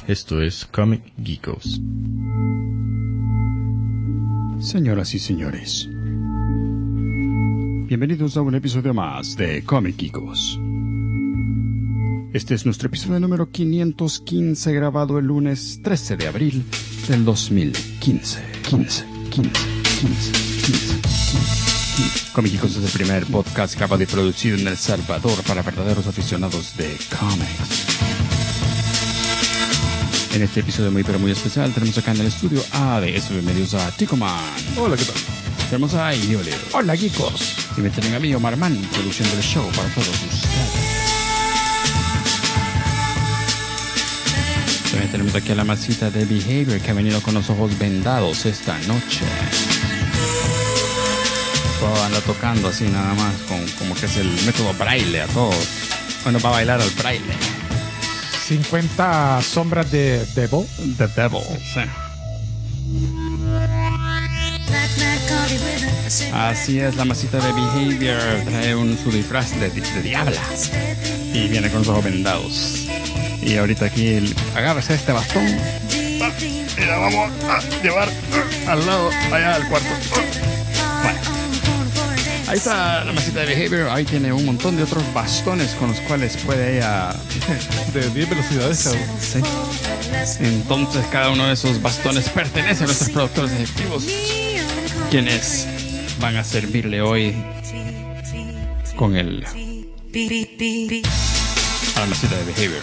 Esto es Comic Geekos. Señoras y señores, bienvenidos a un episodio más de Comic Geekos. Este es nuestro episodio número 515, grabado el lunes 13 de abril del 2015. Comic Geekos es el primer podcast grabado y producido en El Salvador para verdaderos aficionados de cómics. En este episodio muy pero muy especial tenemos acá en el estudio a bienvenidos a Ticoman. Hola, ¿qué tal? Tenemos a Iole. Hola, geekos. Y me tienen a mí, Omar Man, produciendo el show para todos ustedes. También tenemos aquí a la masita de Behavior, que ha venido con los ojos vendados esta noche. Todo anda tocando así nada más, como que es el método braille a todos. Bueno, va a bailar al braille. 50 sombras de Devil. The Devil, sí. Así es, la masita de Behavior trae su disfraz de diabla y viene con los ojos vendados. Y ahorita aquí agárrese este bastón y la vamos a llevar al lado allá del cuarto. Bueno, ahí está la masita de Behavior. Ahí tiene un montón de otros bastones con los cuales puede ella de 10 velocidades. Sí. Entonces cada uno de esos bastones pertenece a nuestros productores ejecutivos, quienes van a servirle hoy con a la masita de Behavior.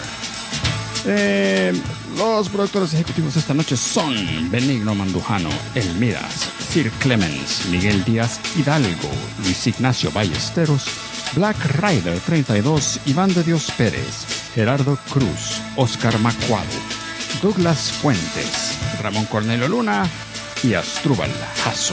Los productores ejecutivos esta noche son Benigno Mandujano, Elmidas, Sir Clemens, Miguel Díaz Hidalgo, Luis Ignacio Ballesteros, Black Rider 32, Iván de Dios Pérez, Gerardo Cruz, Oscar Macuado, Douglas Fuentes, Ramón Cornelio Luna y Astrúbal Jasso.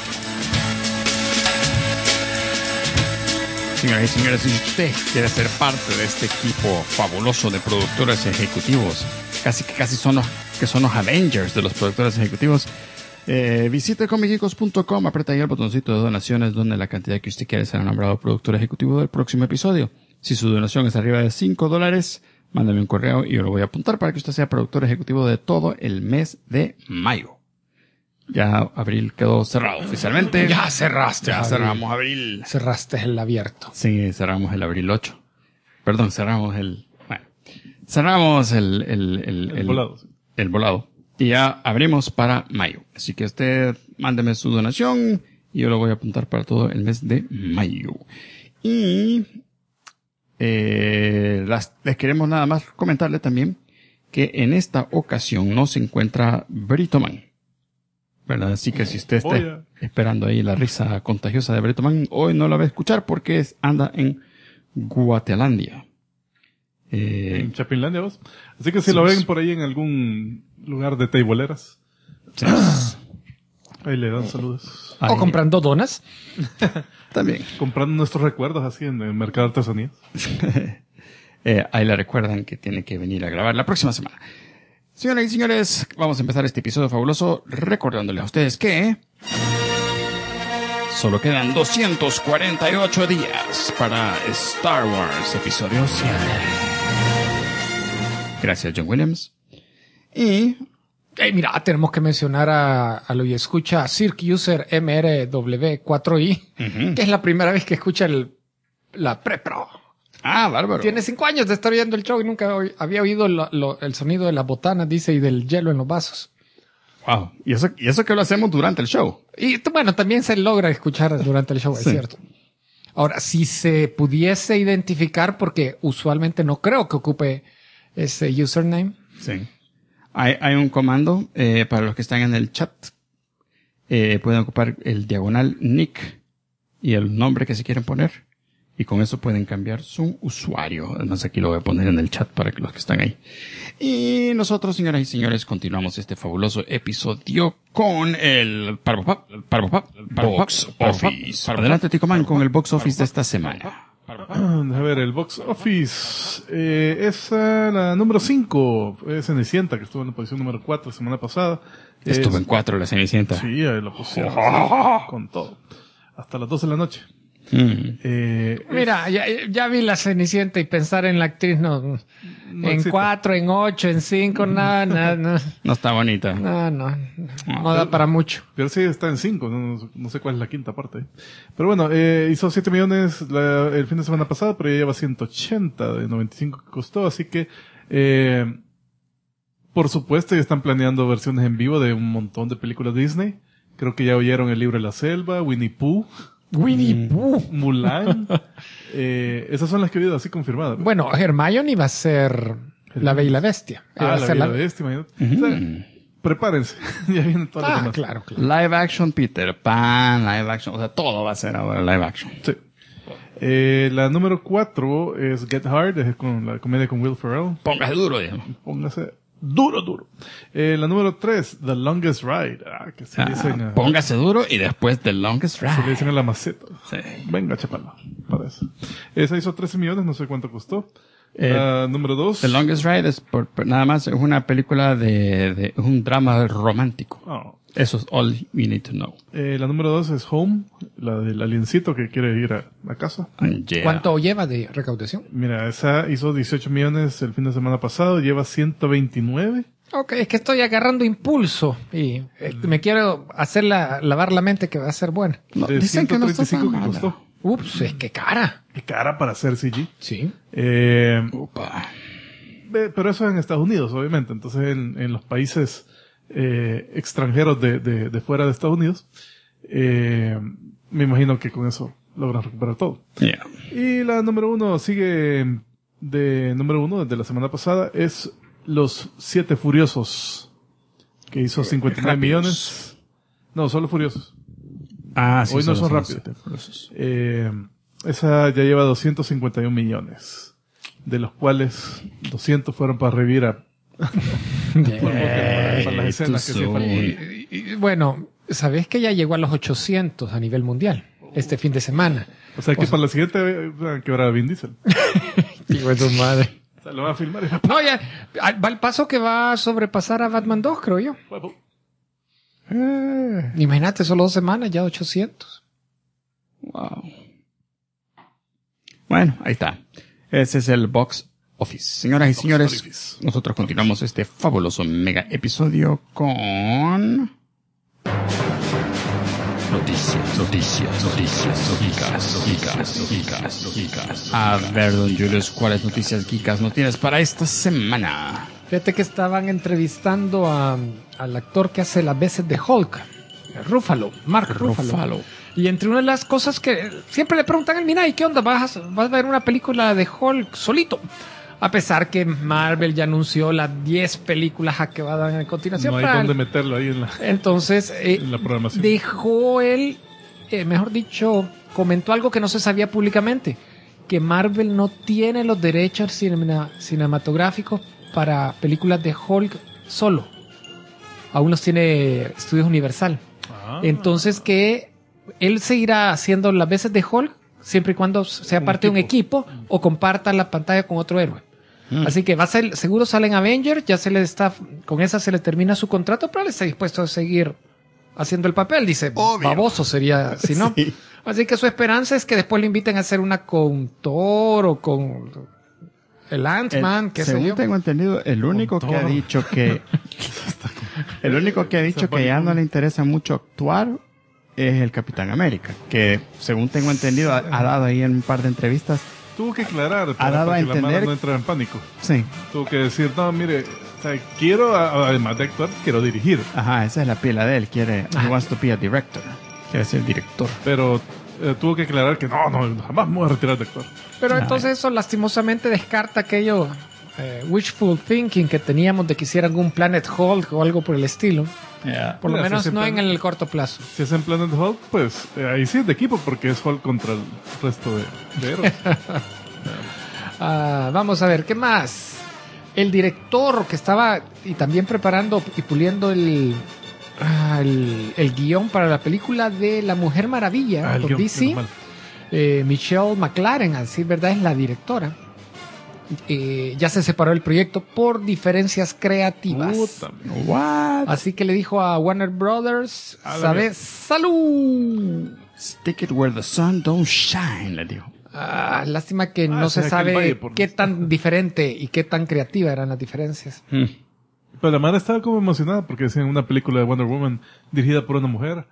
Señoras y señores, si usted quiere ser parte de este equipo fabuloso de productores ejecutivos, casi son los Avengers de los productores ejecutivos, visite comicgeekos.com, aprieta ahí el botoncito de donaciones donde la cantidad que usted quiere será nombrado productor ejecutivo del próximo episodio. Si su donación es arriba de $5, mándame un correo y yo lo voy a apuntar para que usted sea productor ejecutivo de todo el mes de mayo. Ya abril quedó cerrado oficialmente. Ya cerraste. Ya cerramos abril. Cerraste el abierto. Sí, cerramos el abril 8. Perdón, cerramos el volado. Sí. El volado. Y ya abrimos para mayo. Así que usted mándeme su donación y yo lo voy a apuntar para todo el mes de mayo. Y les queremos nada más comentarle también que en esta ocasión no se encuentra Britoman, ¿verdad? Así que si usted está esperando ahí la risa contagiosa de Britoman, hoy no la va a escuchar porque anda en Guatelandia. En Chapinlandia, vos. Así que si lo ven por ahí en algún lugar de teiboleras, sí. Ahí le dan saludos. O comprando donas. También. Comprando nuestros recuerdos así en el mercado de artesanías. Ahí le recuerdan que tiene que venir a grabar la próxima semana. Señoras y señores, vamos a empezar este episodio fabuloso recordándoles a ustedes que solo quedan 248 días para Star Wars Episodio 7. Gracias, John Williams. Y mira, tenemos que mencionar a lo que escucha Circ User MRW4i, que es la primera vez que escucha la Pre-Pro. Ah, bárbaro. Tiene 5 años de estar viendo el show y nunca había oído el sonido de las botanas, dice, y del hielo en los vasos. Wow. Y eso que lo hacemos durante el show. Y bueno, también se logra escuchar durante el show, es cierto. Ahora, si se pudiese identificar, porque usualmente no creo que ocupe ese username. Sí. Hay un comando para los que están en el chat. Pueden ocupar el diagonal nick y el nombre que se quieren poner. Y con eso pueden cambiar su usuario. Además, aquí lo voy a poner en el chat para que los que están ahí. Y nosotros, señoras y señores, continuamos este fabuloso episodio con el Box Office. Adelante, Ticoman, con el Box Office de esta semana. A ver, el Box Office es la número 5. Es Cenicienta, que estuvo en la posición número 4 la semana pasada. Estuvo en 4 la Cenicienta. Sí, ahí la pusieron con todo. Hasta las 12 de la noche. Mira, ya vi la Cenicienta y pensar en la actriz no en existe. 4, en 8, en 5, nada. No está bonita. No da para mucho. Pero sí está en 5, no sé cuál es la quinta parte. Pero bueno, hizo 7 millones el fin de semana pasado, pero ya lleva 180 de 95 que costó, así que por supuesto ya están planeando versiones en vivo de un montón de películas Disney. Creo que ya oyeron El Libro de la Selva, Winnie Pooh, Mulan. Esas son las que he oído así confirmadas. Bueno, Hermione va a ser la Bella y la Bestia. Va a La ser Bella Bestia, imagínate. O sea, prepárense. Ya vienen todas las demás. claro. Live action Peter Pan, live action, o sea, todo va a ser ahora live action. Sí. La número 4 es Get Hard, es con la comedia con Will Ferrell. Póngase duro, digamos. Póngase duro. La número 3, The Longest Ride. Que se dicen, Póngase duro y después The Longest se le Ride. dicen a la maceta. Sí. Venga, chapalo. Para eso. Esa hizo 13 millones, no sé cuánto costó. La número 2. The Longest Ride es nada más es una película es un drama romántico. Oh. Eso es all we need to know. La número 2 es Home, la del aliencito que quiere ir a casa. And yeah. ¿Cuánto lleva de recaudación? Mira, esa hizo 18 millones el fin de semana pasado, lleva 129. Ok, es que estoy agarrando impulso y me quiero hacer lavar la mente que va a ser buena. No, De dicen que no está 135 tan que mala. costó. Ups, es que cara. Qué cara para hacer CG. Sí. Upa. Pero eso es en Estados Unidos, obviamente. Entonces, en los países extranjeros de fuera de Estados Unidos, me imagino que con eso logran recuperar todo. Yeah. Y la número 1 sigue de número 1 desde la semana pasada, es Los 7 Furiosos, que hizo 59 Rápidos. millones. No, solo Furiosos. Ah, sí. Hoy no solo son los rápidos. Esa ya lleva 251 millones, de los cuales 200 fueron para revivir a para las escenas que hacían falta. Y bueno, ¿sabés que ya llegó a los 800 a nivel mundial este fin de semana? O sea que para la siguiente que ahora Vin Diesel. Hijo de tu madre. O sea, lo va a filmar y No, ya va el paso que va a sobrepasar a Batman 2, creo yo. Imagínate, solo 2 semanas, ya 800. Wow. Bueno, ahí está. Ese es el Box Office. Señoras y señores, Office. nosotros continuamos este fabuloso mega episodio con... Noticias. A ver, don Julius, ¿cuáles noticias geekas nos tienes para esta semana? Fíjate que estaban entrevistando al actor que hace las veces de Hulk, Mark Ruffalo. Y entre una de las cosas que siempre le preguntan al mira, ¿y qué onda? ¿Vas a ver una película de Hulk solito? A pesar que Marvel ya anunció las 10 películas a que va a dar a continuación. No hay dónde meterlo ahí en la, Entonces, en la programación. dejó él, mejor dicho, comentó algo que no se sabía públicamente, que Marvel no tiene los derechos cinematográficos para películas de Hulk solo. Aún los tiene Estudios Universal. Entonces que él seguirá haciendo las veces de Hulk siempre y cuando sea parte de un equipo o comparta la pantalla con otro héroe. Así que va a ser, seguro salen Avengers, ya con esa se le termina su contrato, pero él está dispuesto a seguir haciendo el papel, dice. Obvio. Baboso sería, si no. Sí. Así que su esperanza es que después le inviten a hacer una con Thor o con el Ant-Man, qué sé Según yo. tengo entendido, el único que ha dicho que ya no le interesa mucho actuar es el Capitán América, que según tengo entendido ha dado ahí en un par de entrevistas. Tuvo que aclarar Ha dado para a que la mano entender- no entrara en pánico. Sí, Tuvo que decir, no, mire, o sea, quiero, además de actuar, quiero dirigir. ajá, esa es la pila de él, he wants to be a director, quiere ser director. Pero tuvo que aclarar que no, jamás me voy a retirar de actuar. Pero entonces eso lastimosamente descarta aquello wishful thinking que teníamos de que hicieran un Planet Hulk o algo por el estilo. Por lo Mira, menos si ese no plan- en el corto plazo. Si es en Planet Hulk, pues ahí sí es de equipo, porque es Hulk contra el resto de héroes. Vamos a ver, ¿qué más? El director que estaba y también preparando y puliendo el guión para la película de La Mujer Maravilla El por guión, DC, menos mal. Michelle McLaren, así verdad, es la directora. Ya se separó del proyecto por diferencias creativas. Puta, What? Así que le dijo a Warner Brothers, A la ¿sabes? ¡Salud! Stick it where the sun don't shine, le dijo. Lástima que no se sí, aquel sabe valle, por qué no- tan diferente y qué tan creativa eran las diferencias. Pero la madre estaba como emocionada porque decían una película de Wonder Woman dirigida por una mujer.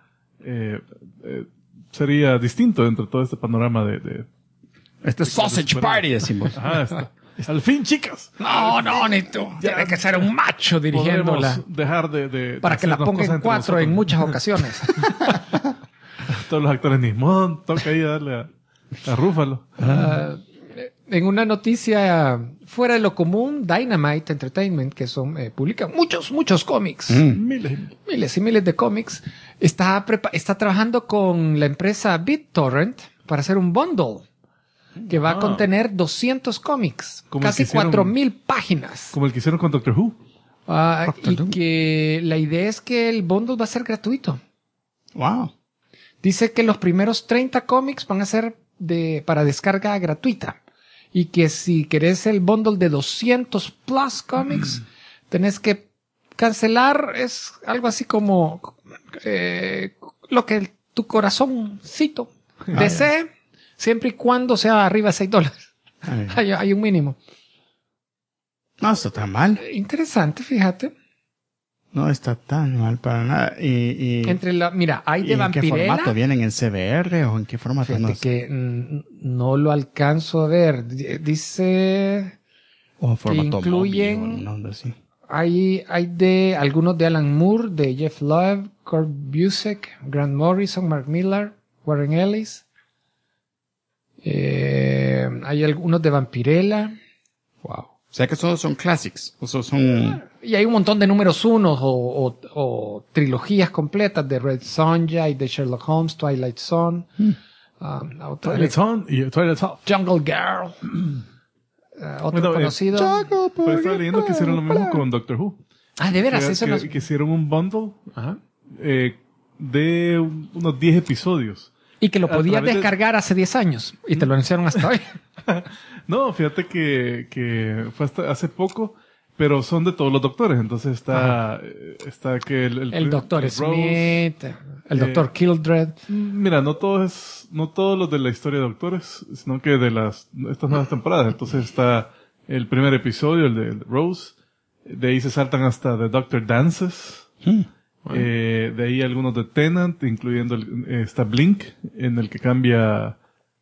Sería distinto entre todo este panorama de... Este sausage party, decimos. Ajá, al fin, chicas. No, Nito. Tiene que ser un macho dirigiéndola. Podremos dejar de Para que la hacernos ponga cosas en entre 4 en nosotros. muchas ocasiones. Todos los actores Nismón, toca ahí darle a Rúfalo. En una noticia fuera de lo común, Dynamite Entertainment, que son publica muchos cómics, miles y miles de cómics, está trabajando con la empresa BitTorrent para hacer un bundle que va a contener 200 cómics, Como el casi que hicieron- 4,000 páginas. Como el que hicieron con Doctor Who. Y que la idea es que el bundle va a ser gratuito. Wow. Dice que los primeros 30 cómics van a ser para descarga gratuita. Y que si querés el bundle de 200 plus cómics, tenés que cancelar, es algo así como lo que tu corazoncito desee, siempre y cuando sea arriba de $6. Hay un mínimo. No está tan mal. Interesante, fíjate. No está tan mal para nada. Mira, hay ¿Y de en qué Vampirella. formato? ¿Vienen en CBR o en qué formato? Fíjate No sé. que no lo alcanzo a ver. Dice, O en formato incluyen- móvil, o no, así. hay de algunos de Alan Moore, de Jeff Loeb, Kurt Busiek, Grant Morrison, Mark Millar, Warren Ellis. Hay algunos de Vampirella. Wow. O sea que todos son classics. O sea, son... Y hay un montón de números unos o trilogías completas de Red Sonja y de Sherlock Holmes, Twilight Zone. Otra Twilight Zone y Twilight Zone. Jungle Girl. Otro Bueno, conocido. Pero estaba leyendo que hicieron lo mismo con Doctor Who. De veras, eso no. Que hicieron un bundle Ajá. de unos 10 episodios. Y que lo a podías través de- descargar hace 10 años. Y te lo anunciaron hasta hoy. No, fíjate que fue hasta hace poco, pero son de todos los doctores. Entonces está que El Dr. Rose. Smith, el Dr. Kildred. Mira, no todos los de la historia de doctores, sino que de estas nuevas temporadas. Entonces está el primer episodio, el de Rose. De ahí se saltan hasta The Doctor Dances. De ahí algunos de Tennant, incluyendo está Blink, en el que cambia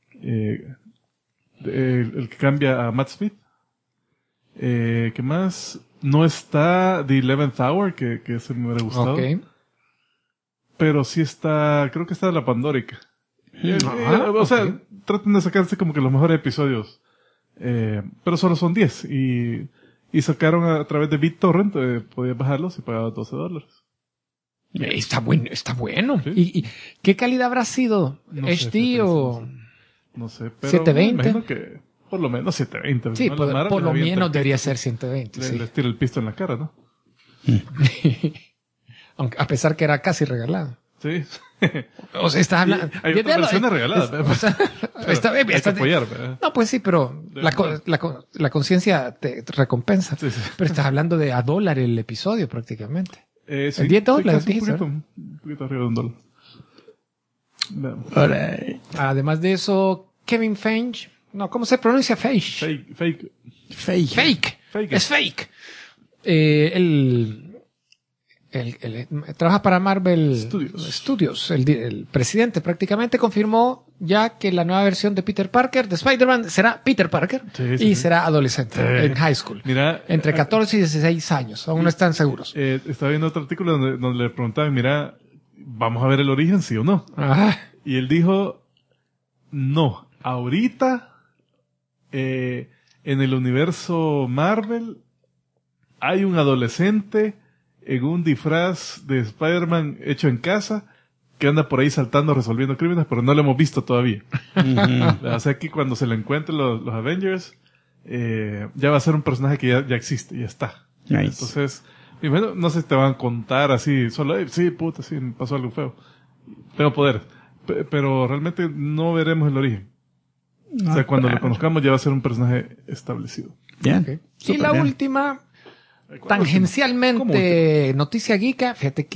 el que cambia a Matt Smith. ¿Qué más? No está The 11th Hour, que ese me hubiera gustado. Ok. Pero sí está, creo que está la Pandórica. O sea, traten de sacarse como que los mejores episodios. Pero solo son 10. Y sacaron a través de BitTorrent, podías bajarlos y pagabas $12. Está bueno. Sí. ¿Y qué calidad habrá sido? No sé, ¿HD o...? No sé, pero 720. me imagino que por lo menos 720. Sí, ¿no? por, La Mara por les lo avienta menos el debería pisto, ser 120. Sí. les tira el pisto en la cara, ¿no? Aunque, a pesar que era casi regalado. Sí. O sea, estás hablando... Hay otras versiones regaladas. O sea, está bien, Hay que está- apoyar, ¿verdad? No, pues sí, pero la conciencia te recompensa. Sí, sí. Pero estás hablando de $1 el episodio prácticamente. Sí, $10, casi dijiste, un poquito arriba de $1. Veamos. Además de eso, Kevin Feige... No, ¿cómo se pronuncia Feige? Fake. Fake. Fake. Es fake. Trabaja para Marvel Studios. El presidente prácticamente confirmó ya que la nueva versión de Peter Parker, de Spider-Man, será Peter Parker y será adolescente en high school. Mira, Entre 14 y 16 años. Aún no están seguros. estaba viendo otro artículo donde le preguntaban, mira, ¿vamos a ver el origen, sí o no? Y él dijo, no, ahorita, en el universo Marvel, hay un adolescente en un disfraz de Spider-Man hecho en casa que anda por ahí saltando, resolviendo crímenes, pero no lo hemos visto todavía. O sea que cuando se le encuentren los Avengers, ya va a ser un personaje que ya existe, ya está. Nice. Entonces, primero, no sé si te van a contar así, solo, sí, puta, sí, me pasó algo feo. Tengo poderes. Pero realmente no veremos el origen. O sea, cuando lo conozcamos ya va a ser un personaje establecido. Bien. Okay. Y Súper la bien. última, tangencialmente, noticia geeka, fíjate que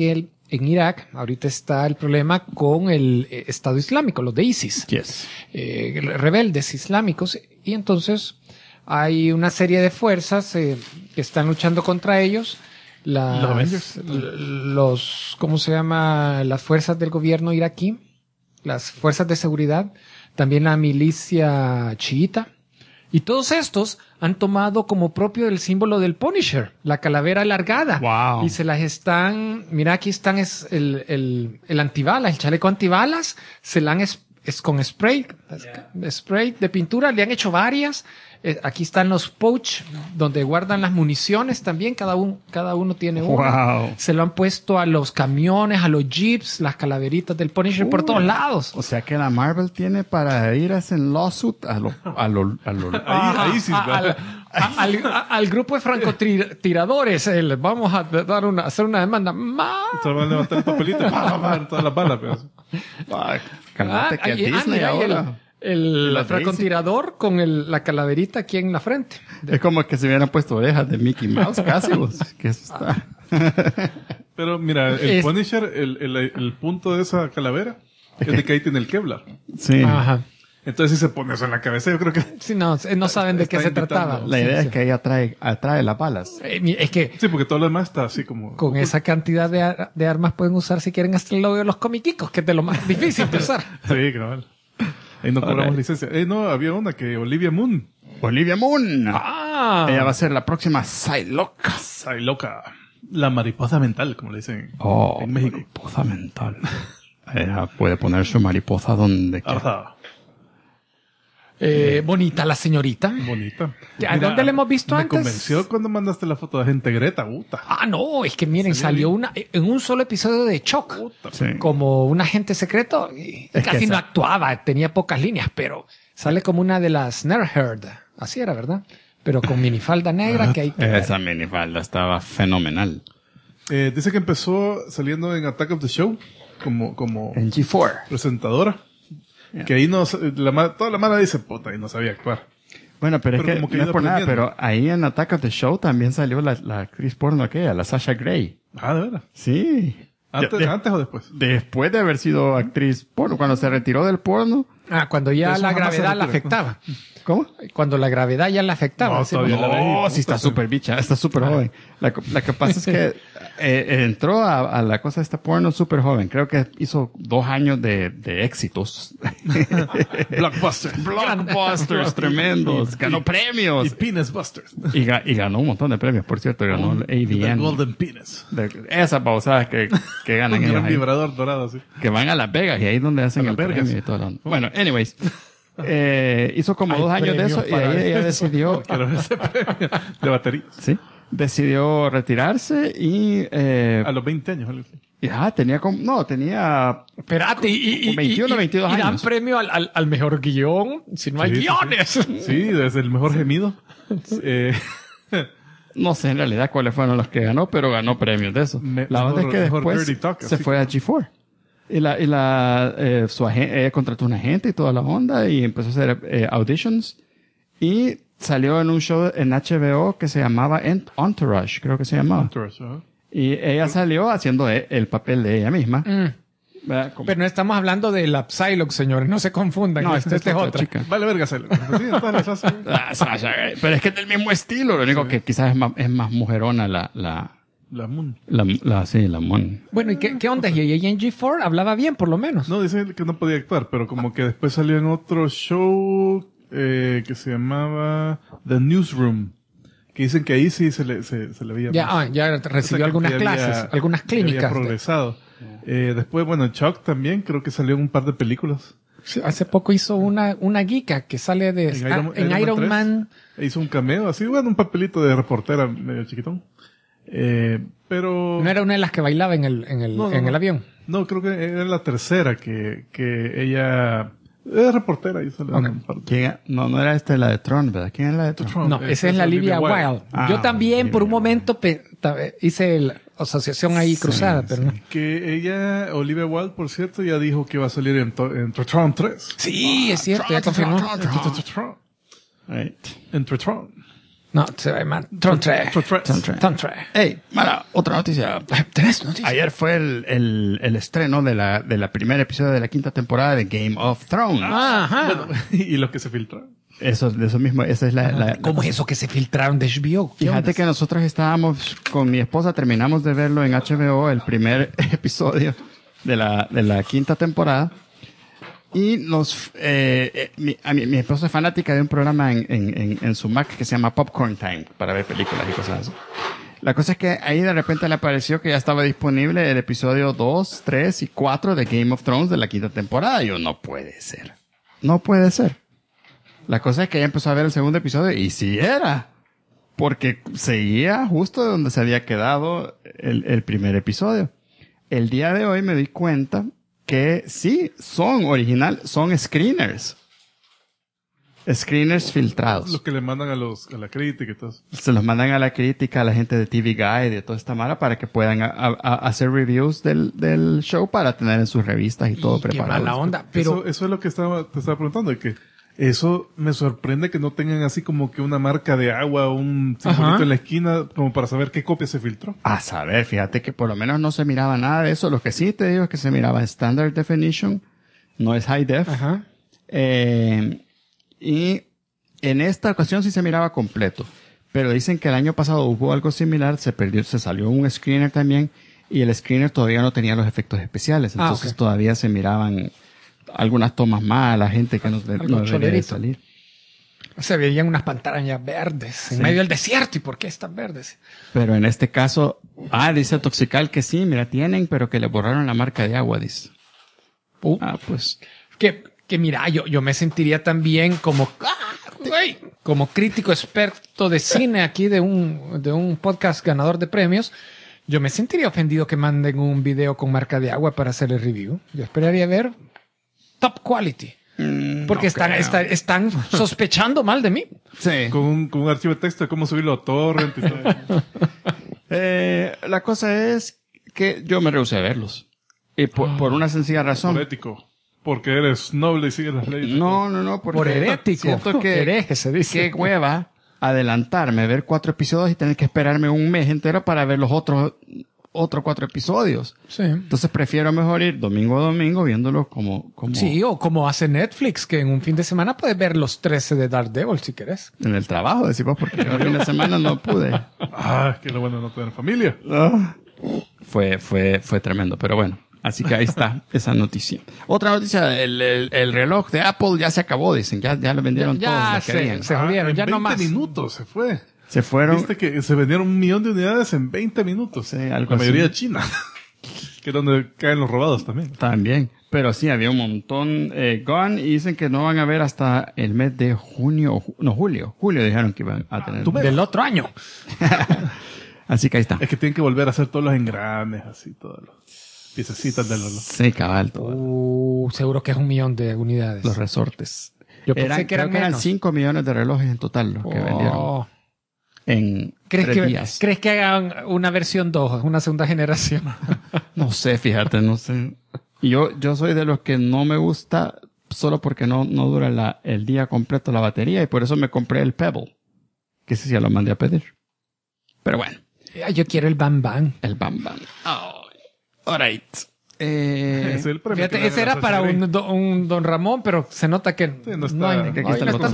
en Irak ahorita está el problema con el Estado Islámico, los de ISIS. Yes. Rebeldes islámicos, y entonces hay una serie de fuerzas que están luchando contra ellos. ¿Los Avengers? ¿Cómo se llama? Las fuerzas del gobierno iraquí, las fuerzas de seguridad, también la milicia chiita. Y todos estos han tomado como propio el símbolo del Punisher, la calavera alargada. Wow. Y se las están, mira, aquí están es el antibalas, el chaleco antibalas, se la han es con spray de pintura, le han hecho varias. Aquí están los pouch, donde guardan las municiones también, cada uno tiene uno. Wow. Se lo han puesto a los camiones, a los jeeps, las calaveritas del Punisher por todos lados. O sea que la Marvel tiene para ir a ese lawsuit a lo Ahí sí. Al grupo de francotiradores, vamos a hacer una demanda. Entonces van a levantar el papelito y van todas las balas. Pero... Calmate que ahí Disney hay ahora. el La francotirador con la calaverita aquí en la frente. Es como que se hubieran puesto orejas de Mickey Mouse casi. Vos. Que eso está. Pero mira, el Punisher, el punto de esa calavera es de que ahí tiene el Kevlar. Sí. Ajá. Entonces si se pone eso en la cabeza, yo creo que... Sí, no saben de qué Está se trataba. invitando. La idea Sí, es que ella atrae las balas. es que Sí, porque todo lo demás está así como... con esa cantidad de armas pueden usar si quieren hasta el logo de los comiquicos, que es de lo más difícil de usar. Sí, cabal. Ahí no cobramos licencia. No, había una que Olivia Moon. Olivia Moon. Ah, Ella va a ser la próxima Psylocke. Ay, loca. La mariposa mental, como le dicen en México. Mariposa mental. Ella puede poner su mariposa donde quiera. Ajá. bonita la señorita. Bonita. ¿A dónde la hemos visto me antes? Me convenció cuando mandaste la foto de Agente Greta, puta. Ah, no, es que miren, salió en un solo episodio de Chuck. Sí. Como un agente secreto. Y Es casi que no esa- actuaba, tenía pocas líneas, pero sale como una de las Nerherd. Así era, ¿verdad? Pero con minifalda negra que hay. Esa minifalda estaba fenomenal. Dice que empezó saliendo en Attack of the Show como En G4. presentadora. Que ahí no, toda la mala dice, puta, y no sabía actuar. Bueno, pero es Pero que como que no es iba por nada, aprendiendo. pero ahí en Attack of the Show también salió la actriz porno aquella, la Sasha Grey. Ah, de verdad. Sí. ¿Antes o después? Después de haber sido actriz porno, cuando se retiró del porno. Cuando ya Eso la jamás se gravedad la retira, ¿no? afectaba. ¿Cómo? Cuando la gravedad ya la afectaba. No, ¿sí? todavía la ves. Oh, sí está súper bicha, está súper joven. La que pasa es que entró a la cosa de esta porno súper joven. Creo que hizo 2 años de éxitos. Blockbuster. Blockbusters tremendos. Ganó premios. Y Penis Busters. Y ganó un montón de premios, por cierto. Ganó el The AVN. Golden Penis. Esas babosadas que ganan Un ellos gran ahí. vibrador dorado, así. Que van a Las Vegas y ahí es donde hacen A el Las Vegas. premio y todo. Bueno, anyways. Hizo como Hay 2 años de premios eso y para ahí ella decidió, Quiero ver ese premio de batería. sí, decidió retirarse y, A los 20 años. algo así. tenía Espérate, y 21, 22 y dan años. premio al mejor guión, si no hay Sí, sí, guiones. Sí, desde el mejor gemido. No sé en realidad cuáles fueron los que ganó, pero ganó premios de eso. La onda es que mejor después Dirty Talk, se así fue a G4. Y ella contrató un agente y toda la onda y empezó a hacer auditions. Y salió en un show en HBO que se llamaba Entourage, creo que se llamaba. Entourage, ajá. Y ella salió haciendo el papel de ella misma. ¿Verdad? Pero no estamos hablando de la Psylocke, señores, no se confundan. No, esta es otra. chica. Vale, verga, Celo. Sí, todas las hace. Sasha Grey. Pero es que es del mismo estilo. Lo único que quizás es más mujerona la Moon. Mon. Bueno, ¿y qué onda? Y ella en G4 hablaba bien, por lo menos. No, dice que no podía actuar, pero como que después salió en otro show que se llamaba The Newsroom. Que dicen que ahí sí se le veía más. Ya O sea, recibió que algunas ya clases, había- algunas ya clínicas. había progresado. Después, bueno, Chuck también creo que salió en un par de películas. Hace poco hizo una geeka que sale de en Iron 3. Man. Hizo un cameo, así, bueno, un papelito de reportera medio chiquitón. Pero... No era una de las que bailaba en el avión. No, creo que era la tercera que ella... Es reportera y sale en un par de- ¿Quién? No era la de Tron, ¿verdad? ¿Quién es la de Tron? Tron. No, esa es la Olivia Wilde. Ah, Yo también por un Olivia momento hice la asociación ahí cruzada, pero no. Que ella, Olivia Wilde, por cierto, ya dijo que va a salir en Tron 3. Sí, es cierto, ya confirmó. Tron. Right. Entre Tron. No, se va a llamar Tron 3. Tron 3. Hey, Mara, otra noticia. ¿Tenés noticias? Ayer fue el estreno de la primera episodio de la 5ª temporada de Game of Thrones. Ajá. Y lo que se filtra. Eso mismo, esa es la ¿Cómo es eso que se filtraron de HBO? ¿Qué Fíjate onda? que nosotros estábamos con mi esposa, terminamos de verlo en HBO, el primer episodio de la 5ª temporada. Y mi esposa es fanática de un programa en su Mac que se llama Popcorn Time para ver películas y cosas así. La cosa es que ahí de repente le apareció que ya estaba disponible el episodio 2, 3 y 4 de Game of Thrones de la 5ª temporada. Y yo, no puede ser. No puede ser. La cosa es que ella empezó a ver el segundo episodio y sí era. Porque seguía justo de donde se había quedado el primer episodio. El día de hoy me di cuenta que sí, son screeners. Screeners filtrados. Lo que le mandan a la crítica y todo eso. Se los mandan a la crítica, a la gente de TV Guide, de toda esta mara, para que puedan hacer reviews del show para tener en sus revistas y todo Qué preparado. mala onda. Pero Eso es lo que te estaba preguntando, de que eso me sorprende que no tengan así como que una marca de agua o un simbolito Ajá. en la esquina como para saber qué copia se filtró. A saber, fíjate que por lo menos no se miraba nada de eso. Lo que sí te digo es que se miraba Standard Definition, no es High Def. Ajá. Y en esta ocasión sí se miraba completo. Pero dicen que el año pasado hubo algo similar, se salió un screener también, y el screener todavía no tenía los efectos especiales. Entonces ok. todavía se miraban algunas tomas más, la gente que no debería de cholerito. salir. Se veían unas pantallas verdes en medio del desierto. ¿Y por qué están verdes? Pero en este caso, dice Toxical que sí, mira, tienen, pero que le borraron la marca de agua, dice. Pues. Que mira, yo me sentiría también como crítico experto de cine aquí de un podcast ganador de premios. Yo me sentiría ofendido que manden un video con marca de agua para hacer el review. Yo esperaría ver top quality. Porque están sospechando mal de mí. Sí. Con un archivo de texto de cómo subirlo a torrent y todo. La cosa es que yo me rehusé a verlos. Y por una sencilla razón. Por ético. Porque eres noble y sigues las leyes. No, porque Por herético. siento que Hereje se dice. qué hueva adelantarme, ver 4 episodios y tener que esperarme un mes entero para ver los otros 4 episodios. Sí. Entonces prefiero mejor ir domingo a domingo viéndolo como Sí, o como hace Netflix, que en un fin de semana puedes ver los 13 de Daredevil si querés. en el trabajo, decimos, porque yo el fin de semana no pude. Que lo bueno no tener familia. Fue tremendo, pero bueno. Así que ahí está esa noticia. Otra noticia, el reloj de Apple ya se acabó, dicen. Ya lo vendieron todos los que querían. se jodieron, En ya 20 no más. minutos se fue. Se fueron. Viste que se vendieron 1 millón de unidades en 20 minutos. Sí, algo la mayoría así. de China. Que es donde caen los robados también. También. Pero sí, había un montón gone y dicen que no van a ver hasta el mes de junio, julio. Julio dijeron que iban a tener. Del otro año. Así que ahí está. Es que tienen que volver a hacer todos los engranes, así, todas las piececitas del reloj. Sí, cabal, todo. Seguro que es 1 millón de unidades. Los resortes. Yo pensé que eran creo que eran menos. 5 millones de relojes en total los que vendieron en 3 días. ¿Crees que hagan una versión 2, una segunda generación? No sé, fíjate, no sé. Yo soy de los que no me gusta solo porque no dura el día completo la batería y por eso me compré el Pebble. Que ese sí ya lo mandé a pedir. Pero bueno. Yo quiero el Bam Bam. El Bam Bam. Alright. Ese es el premio Fíjate, que le ese dan a era para Salsa un Don Ramón, pero se nota que Sí, no está- no hay. que aquí está el no botón.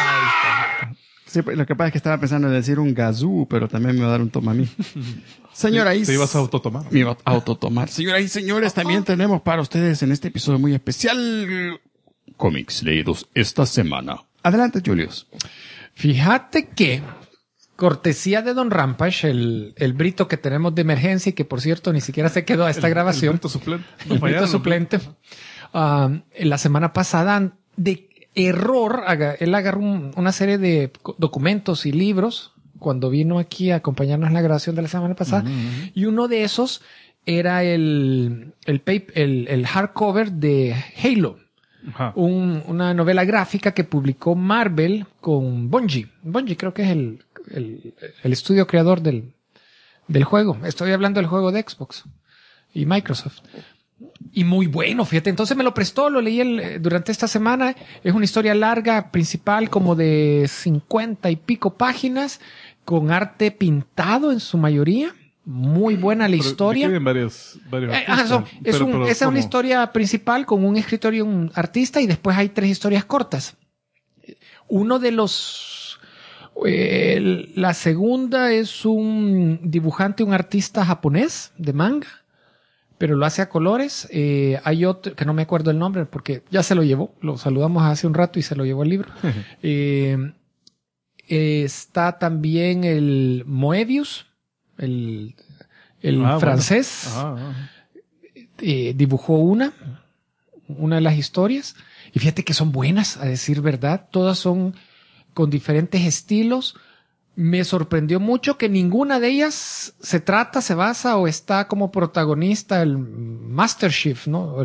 Sí, pues, lo que pasa es que estaba pensando en decir un gazú, pero también me va a dar un toma a mí. Señora, Te ibas a autotomar. Me iba a autotomar. Señoras y señores, también tenemos para ustedes en este episodio muy especial cómics leídos esta semana. Adelante, Julius. Fíjate que, cortesía de Don Rampage, el brito que tenemos de emergencia y que por cierto ni siquiera se quedó a esta grabación. El brito suplente. El brito fallaron, suplente. La semana pasada, de error, él agarró una serie de documentos y libros cuando vino aquí a acompañarnos en la grabación de la semana pasada. Y uno de esos era el hardcover de Halo. Ajá. Una novela gráfica que publicó Marvel con Bungie. Bungie creo que es el estudio creador del juego. Estoy hablando del juego de Xbox y Microsoft. Y muy bueno, fíjate. Entonces me lo prestó, lo leí durante esta semana. Es una historia larga, principal, como de 50 y pico páginas, con arte pintado en su mayoría. Muy buena la historia. Tienen varios artistas, esa es una historia principal con un escritor y un artista, y después hay 3 historias cortas. Uno de los... la segunda es un dibujante, un artista japonés de manga, pero lo hace a colores. Hay otro, que no me acuerdo el nombre, porque ya se lo llevó. Lo saludamos hace un rato y se lo llevó el libro. Está también el Moebius, el francés. Dibujó una de las historias. Y fíjate que son buenas, a decir verdad. Todas son con diferentes estilos. Me sorprendió mucho que ninguna de ellas se basa o está como protagonista el Master Chief, ¿no?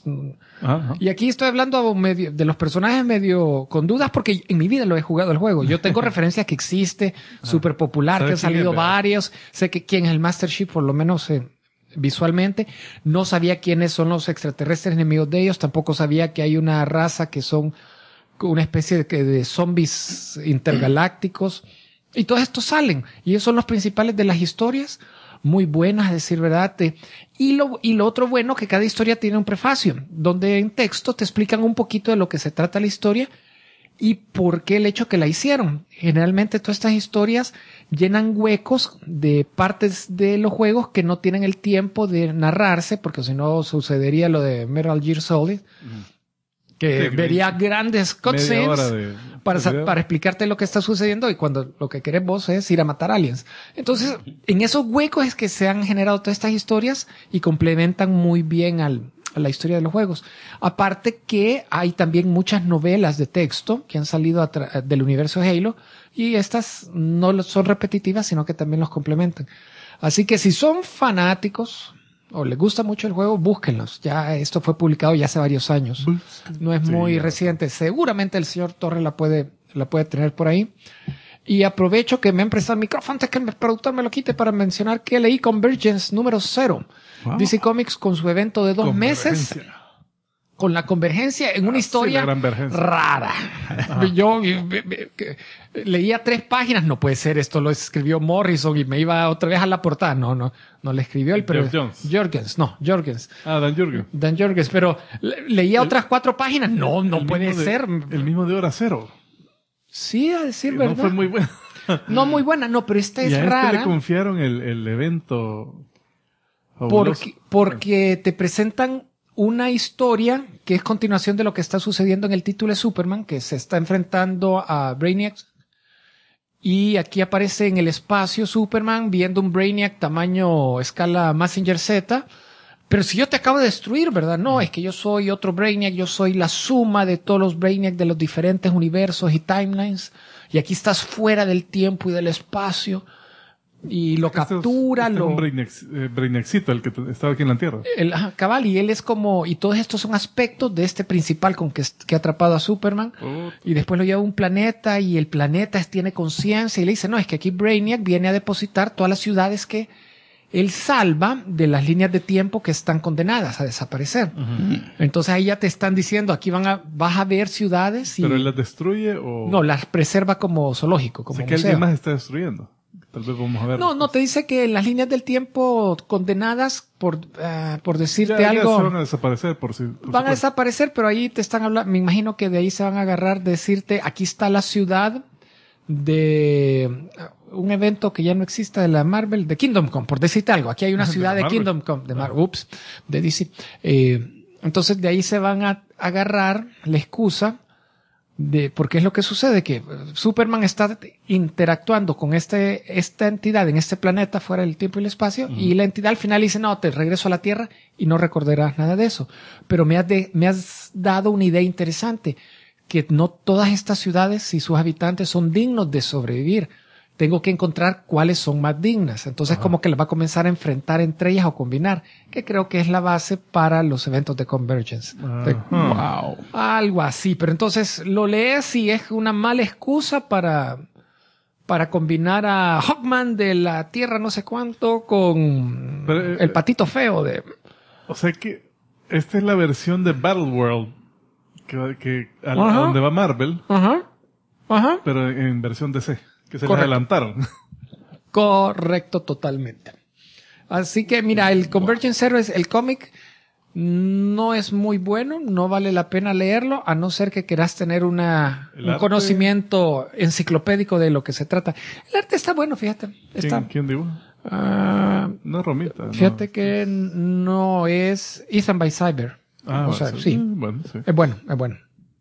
Y aquí estoy hablando de los personajes medio con dudas, porque en mi vida lo he jugado el juego. Yo tengo referencia que existe, súper popular, que han salido varios. Sé que quién es el Master Chief, por lo menos visualmente. No sabía quiénes son los extraterrestres enemigos de ellos. Tampoco sabía que hay una raza que son una especie de zombies intergalácticos. Y todos estos salen. Y ellos son los principales de las historias. Muy buenas, a decir verdad. Y lo otro bueno, que cada historia tiene un prefacio, donde en texto te explican un poquito de lo que se trata la historia y por qué el hecho que la hicieron. Generalmente todas estas historias llenan huecos de partes de los juegos que no tienen el tiempo de narrarse, porque si no sucedería lo de Metal Gear Solid, que vería grandes cutscenes para explicarte lo que está sucediendo, y cuando lo que querés vos es ir a matar aliens. Entonces, en esos huecos es que se han generado todas estas historias y complementan muy bien a la historia de los juegos. Aparte que hay también muchas novelas de texto que han salido del universo de Halo, y estas no son repetitivas, sino que también los complementan. Así que si son fanáticos o les gusta mucho el juego, búsquenlos. Ya esto fue publicado ya hace varios años. No es muy reciente. Seguramente el señor Torres la puede tener por ahí. Y aprovecho que me han prestado el micrófono antes que el productor me lo quite para mencionar que leí Convergence número 0. Wow. DC Comics con su evento de 2 meses. Con la convergencia en una historia rara. Yo leía 3 páginas. No puede ser, esto lo escribió Morrison y me iba otra vez a la portada. No le escribió él, pero Jorgens. Dan Jorgens, pero leía otras 4 páginas. No puede ser. El mismo de Hora Cero. Sí, a decir verdad. No fue muy buena. No muy buena, no, pero esta es rara. Le confiaron el evento. Porque te presentan una historia que es continuación de lo que está sucediendo en el título de Superman, que se está enfrentando a Brainiac. Y aquí aparece en el espacio Superman viendo un Brainiac tamaño escala Mazinger Z. Pero si yo te acabo de destruir, ¿verdad? No, es que yo soy otro Brainiac, yo soy la suma de todos los Brainiac de los diferentes universos y timelines. Y aquí estás fuera del tiempo y del espacio. Y lo captura, es un Brainiacito, el que estaba aquí en la Tierra. Cabal, y él es como, y todos estos son aspectos de este principal con que ha atrapado a Superman. Y después lo lleva a un planeta, y el planeta tiene conciencia, y le dice, no, es que aquí Brainiac viene a depositar todas las ciudades que él salva de las líneas de tiempo que están condenadas a desaparecer. Entonces ahí ya te están diciendo, aquí vas a ver ciudades. ¿Pero él las destruye o...? No, las preserva como zoológico, como museo. Que alguien más está destruyendo. Tal vez vamos a ver. No te dice que las líneas del tiempo condenadas por decirte algo. Ya se van a desaparecer van a desaparecer, pero ahí te están hablando, me imagino que de ahí se van a agarrar, decirte, aquí está la ciudad de un evento que ya no existe de la Marvel, de Kingdom Come, por decirte algo. Aquí hay una ciudad de Kingdom Come, de DC. Entonces de ahí se van a agarrar la excusa porque es lo que sucede, que Superman está interactuando con esta entidad en este planeta fuera del tiempo y el espacio, y la entidad al final dice, no, te regreso a la Tierra y no recordarás nada de eso. Pero me has dado una idea interesante, que no todas estas ciudades y sus habitantes son dignos de sobrevivir. Tengo que encontrar cuáles son más dignas. Entonces como que las va a comenzar a enfrentar entre ellas o combinar, que creo que es la base para los eventos de Convergence. Wow. Algo así. Pero entonces lo lees y es una mala excusa para combinar a Hawkman de la Tierra no sé cuánto con el patito feo de... O sea que Esta es la versión de Battleworld a donde va Marvel, Ajá. pero en versión DC, que se les Correcto. adelantaron. Correcto, totalmente. Así que mira, el Convergence Heroes, el cómic no es muy bueno, no vale la pena leerlo, a no ser que quieras tener El un arte. conocimiento enciclopédico de lo que se trata. El arte está bueno, fíjate. ¿Quién dibuja? Ah, No es Romita. fíjate no. que no es Ethan by Cyber. Ah, o sea, sí. sí. Bueno, sí. Es bueno, es bueno.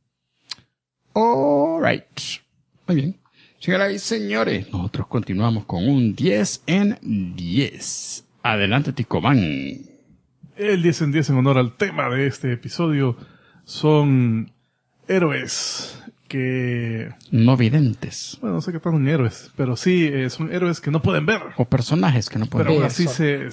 All right. Muy bien. Señoras y señores, nosotros continuamos con un 10 en 10. Adelante, Ticomán. El 10 en 10 en honor al tema de este episodio son héroes que... No videntes. Bueno, no sé qué tan héroes, pero sí, son héroes que no pueden ver. O personajes que no pueden Pero aún ver. así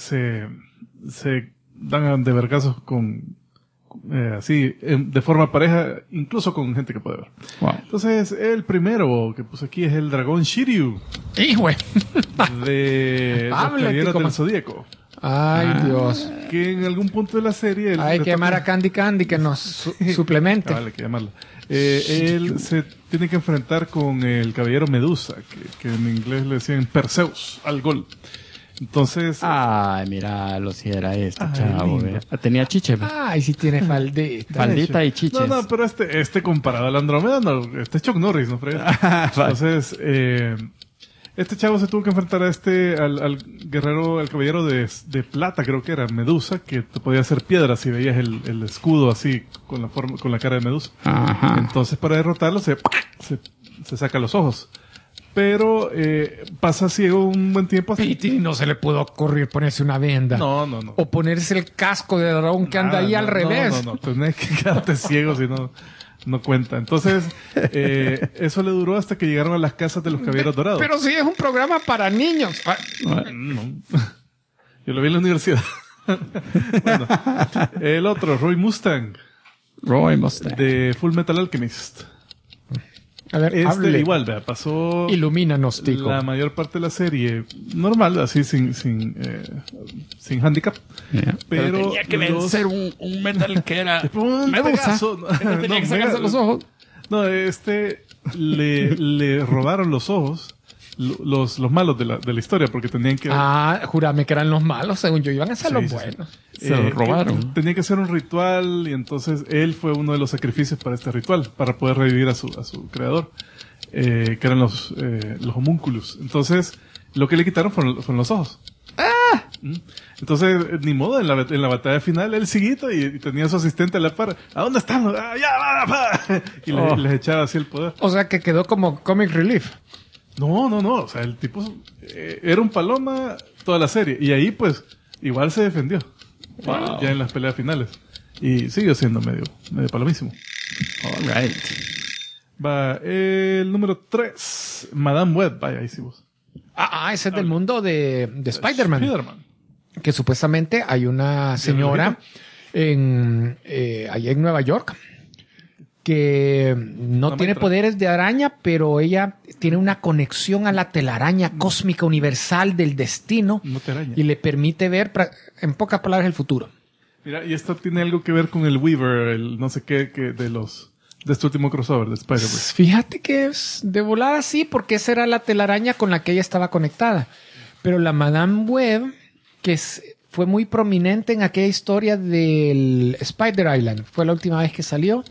se dan de vergazos con... de forma pareja, incluso con gente que puede ver. Wow. Entonces, el primero que puse aquí es el dragón Shiryu ¡Hijo! de los Háblate, Caballeros como- del Zodíaco. Ay, Dios. Que en algún punto de la serie... Hay que llamar a Candy que nos suplemente. Vale, hay que llamarlo. Él se tiene que enfrentar con el caballero Medusa, que en inglés le decían Perseus, al gol. Entonces, Ay, mira, lo si era este, Ay, chavo. lindo. vea. Tenía chiche. Ay, si tiene faldita. Faldita y chiches. no, pero este comparado al Andrómeda, no, este es Chuck Norris, ¿no, Fred? Entonces, este chavo se tuvo que enfrentar a al guerrero, al caballero de plata, creo que era, Medusa, que te podía hacer piedras si veías el escudo así, con la cara de Medusa. Ajá. Entonces, para derrotarlo, se saca los ojos. Pero pasa ciego un buen tiempo. Piti, no se le pudo ocurrir ponerse una venda. No. O ponerse el casco de dragón que anda ahí al revés. No. Tenés que quedarte ciego si no cuenta. Entonces, eso le duró hasta que llegaron a las casas de los caballeros dorados. Pero sí es un programa para niños. Ah, No. Yo lo vi en la universidad. Bueno, el otro, Roy Mustang, Roy Mustang. de Full Metal Alchemist. A ver, hable. Igual, vea, pasó Ilumínanos, Tico. la mayor parte de la serie normal, así sin handicap. Yeah. Pero tenía que vencer un metal que era Un Medusa. pedazo. Que no tenía que sacarse los ojos. No, le robaron los ojos los malos de la historia porque tenían que... Júrame que eran los malos, según yo. Iban a ser Sí, los sí, buenos. Se lo robaron. Tenía que hacer un ritual y entonces él fue uno de los sacrificios para este ritual, para poder revivir a su creador, que eran los homúnculos. Entonces, lo que le quitaron fueron los ojos. Entonces, ni modo, en la batalla final, él seguito y tenía a su asistente a la par. ¿A dónde están? ¡Ya va! Y les echaba así el poder. O sea que quedó como Comic Relief. No. O sea, el tipo era un paloma toda la serie. Y ahí, pues, igual se defendió. Wow. Ya en las peleas finales. Y siguió siendo medio palomísimo. All right. Va, el número 3. Madame Web. Vaya, ahí sí vos. Ese es del mundo de Spider-Man. Spider-Man. Que supuestamente hay una señora allá en Nueva York que no tiene poderes de araña, pero ella tiene una conexión a la telaraña cósmica universal del destino No te araña. y le permite ver, en pocas palabras, el futuro. Mira, y esto tiene algo que ver con el Weaver, el no sé qué, de este último crossover de Spider-Man. Fíjate que es de volada sí, porque esa era la telaraña con la que ella estaba conectada. Pero la Madame Web, que fue muy prominente en aquella historia del Spider Island, fue la última vez que salió.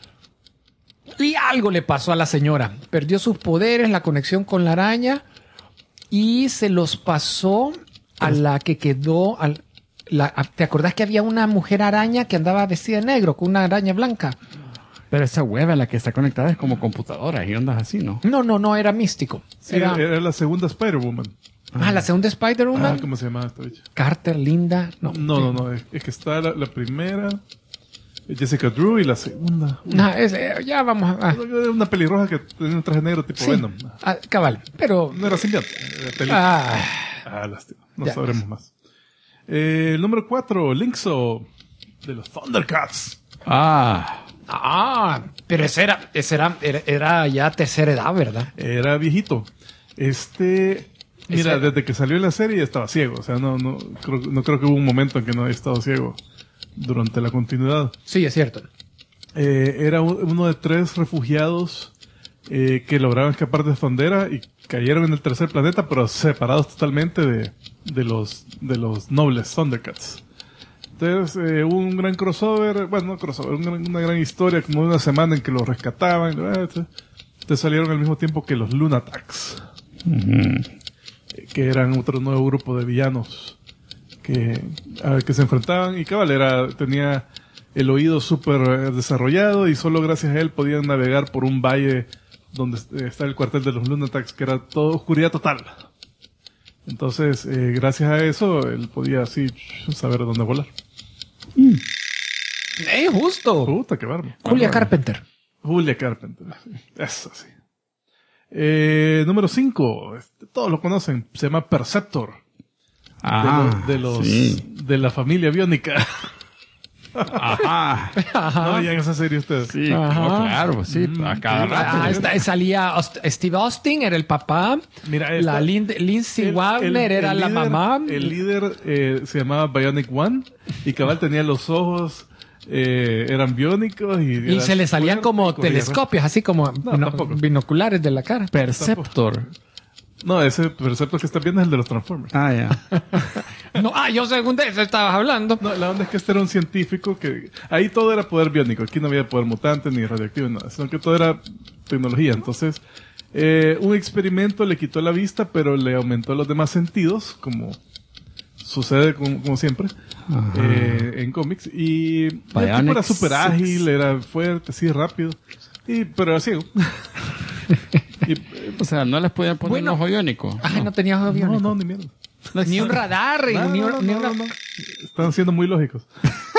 Y algo le pasó a la señora. Perdió sus poderes, la conexión con la araña, y se los pasó a la que quedó... ¿Te acordás que había una mujer araña que andaba vestida de negro con una araña blanca? Pero esa web a la que está conectada es como computadora y ondas así, ¿no? No, era místico. Sí, era la segunda Spider-Woman. La segunda Spider-Woman. ¿Cómo se llamaba esta bicha? Carter, Linda. No. Es que está la primera, Jessica Drew, y la segunda. Ya vamos a... Una pelirroja que tenía un traje negro tipo Sí. Venom. Cabal, pero... No era simbionte, era película. Ah, Lástima. No Ya. sabremos más. El número 4, Linkso, de los Thundercats. pero ese era ya tercera edad, ¿verdad? Era viejito. Mira, desde que salió en la serie estaba ciego. O sea, no creo que hubo un momento en que no haya estado ciego. durante la continuidad. Sí, es cierto. Era uno de 3 refugiados que lograron escapar de frontera y cayeron en el tercer planeta, pero separados totalmente de los nobles Thundercats. Entonces, hubo un gran crossover, bueno, no crossover, una gran historia, como de una semana en que los rescataban. Entonces salieron al mismo tiempo que los Lunatics, que eran otro nuevo grupo de villanos que se enfrentaban. Y cabal, tenía el oído súper desarrollado y solo gracias a él podían navegar por un valle donde está el cuartel de los Lunatics, que era todo oscuridad total. Entonces, gracias a eso, él podía así saber dónde volar. Justo. Puta, qué bárbaro. Julia Carpenter. Julia Carpenter. Eso sí. Número 5. Todos lo conocen. Se llama Perceptor. De la familia biónica. Ajá. ¿No veían esa serie ustedes? Sí, claro, sí. A cada rato. Salía Steve Austin, era el papá. Mira, la Lindsay Wagner era la mamá. El líder se llamaba Bionic One y cabal tenía los ojos eran biónicos y se le salían como telescopios, así como binoculares de la cara. Perceptor. No, ese Perceptor que estás viendo es el de los Transformers. Ya. No, yo según de eso estabas hablando. No, la onda es que este era un científico que... Ahí todo era poder biónico. Aquí no había poder mutante ni radioactivo, nada. Sino que todo era tecnología. Entonces, un experimento le quitó la vista, pero le aumentó los demás sentidos, como sucede como siempre en cómics. Y el tipo era súper ágil, era fuerte, así rápido. Pero era ciego. O sea, no les podían poner un ojo biónico. No tenía ojo biónico. No, ni mierda. Ni un radar, ni una... Están siendo muy lógicos.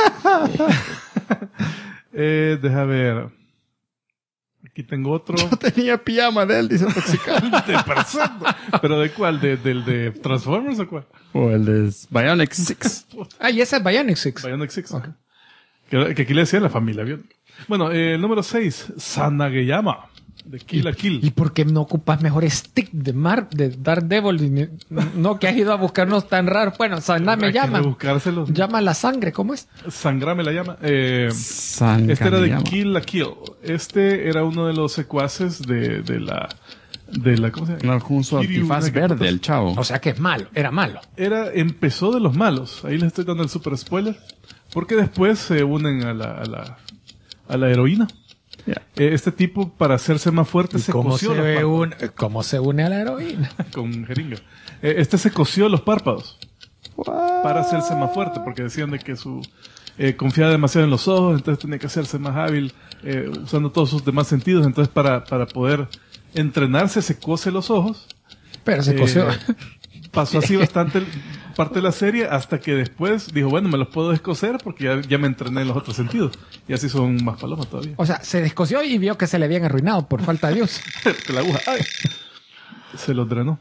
Deja ver. Aquí tengo otro. Yo tenía pijama de él, dice Toxicante. ¿Pero de cuál? ¿Del de Transformers o cuál? O el de Bionic 6. Y ese es Bionic 6. Bionic 6. Okay. Que aquí le decían la familia biónica. Bueno, el número 6. Sanageyama. De Kill la Kill. ¿Y por qué no ocupas mejor stick de Daredevil? No, que has ido a buscarnos tan raros. Bueno, Sangrame llama. Llama la sangre, ¿cómo es? Sangrame la llama. Este era de Kill la Kill. Este era uno de los secuaces de la ¿cómo se llama? Con su antifaz verde, el chavo. O sea que es malo, era malo. Empezó de los malos. Ahí les estoy dando el super spoiler. Porque después se unen a la heroína. Yeah. Este tipo, para hacerse más fuerte, se cosió los párpados. ¿Cómo se une a la heroína? Con jeringa. Este se cosió los párpados. What? Para hacerse más fuerte, porque decían de que confiaba demasiado en los ojos, entonces tenía que hacerse más hábil, usando todos sus demás sentidos. Entonces, para poder entrenarse, se cose los ojos. Pero se cosió. Pasó así bastante parte de la serie, hasta que después dijo, bueno, me los puedo descoser porque ya me entrené en los otros sentidos. Y así son más palomas todavía. O sea, se descosió y vio que se le habían arruinado por falta de Dios. La aguja. ¡Ay! Se los drenó.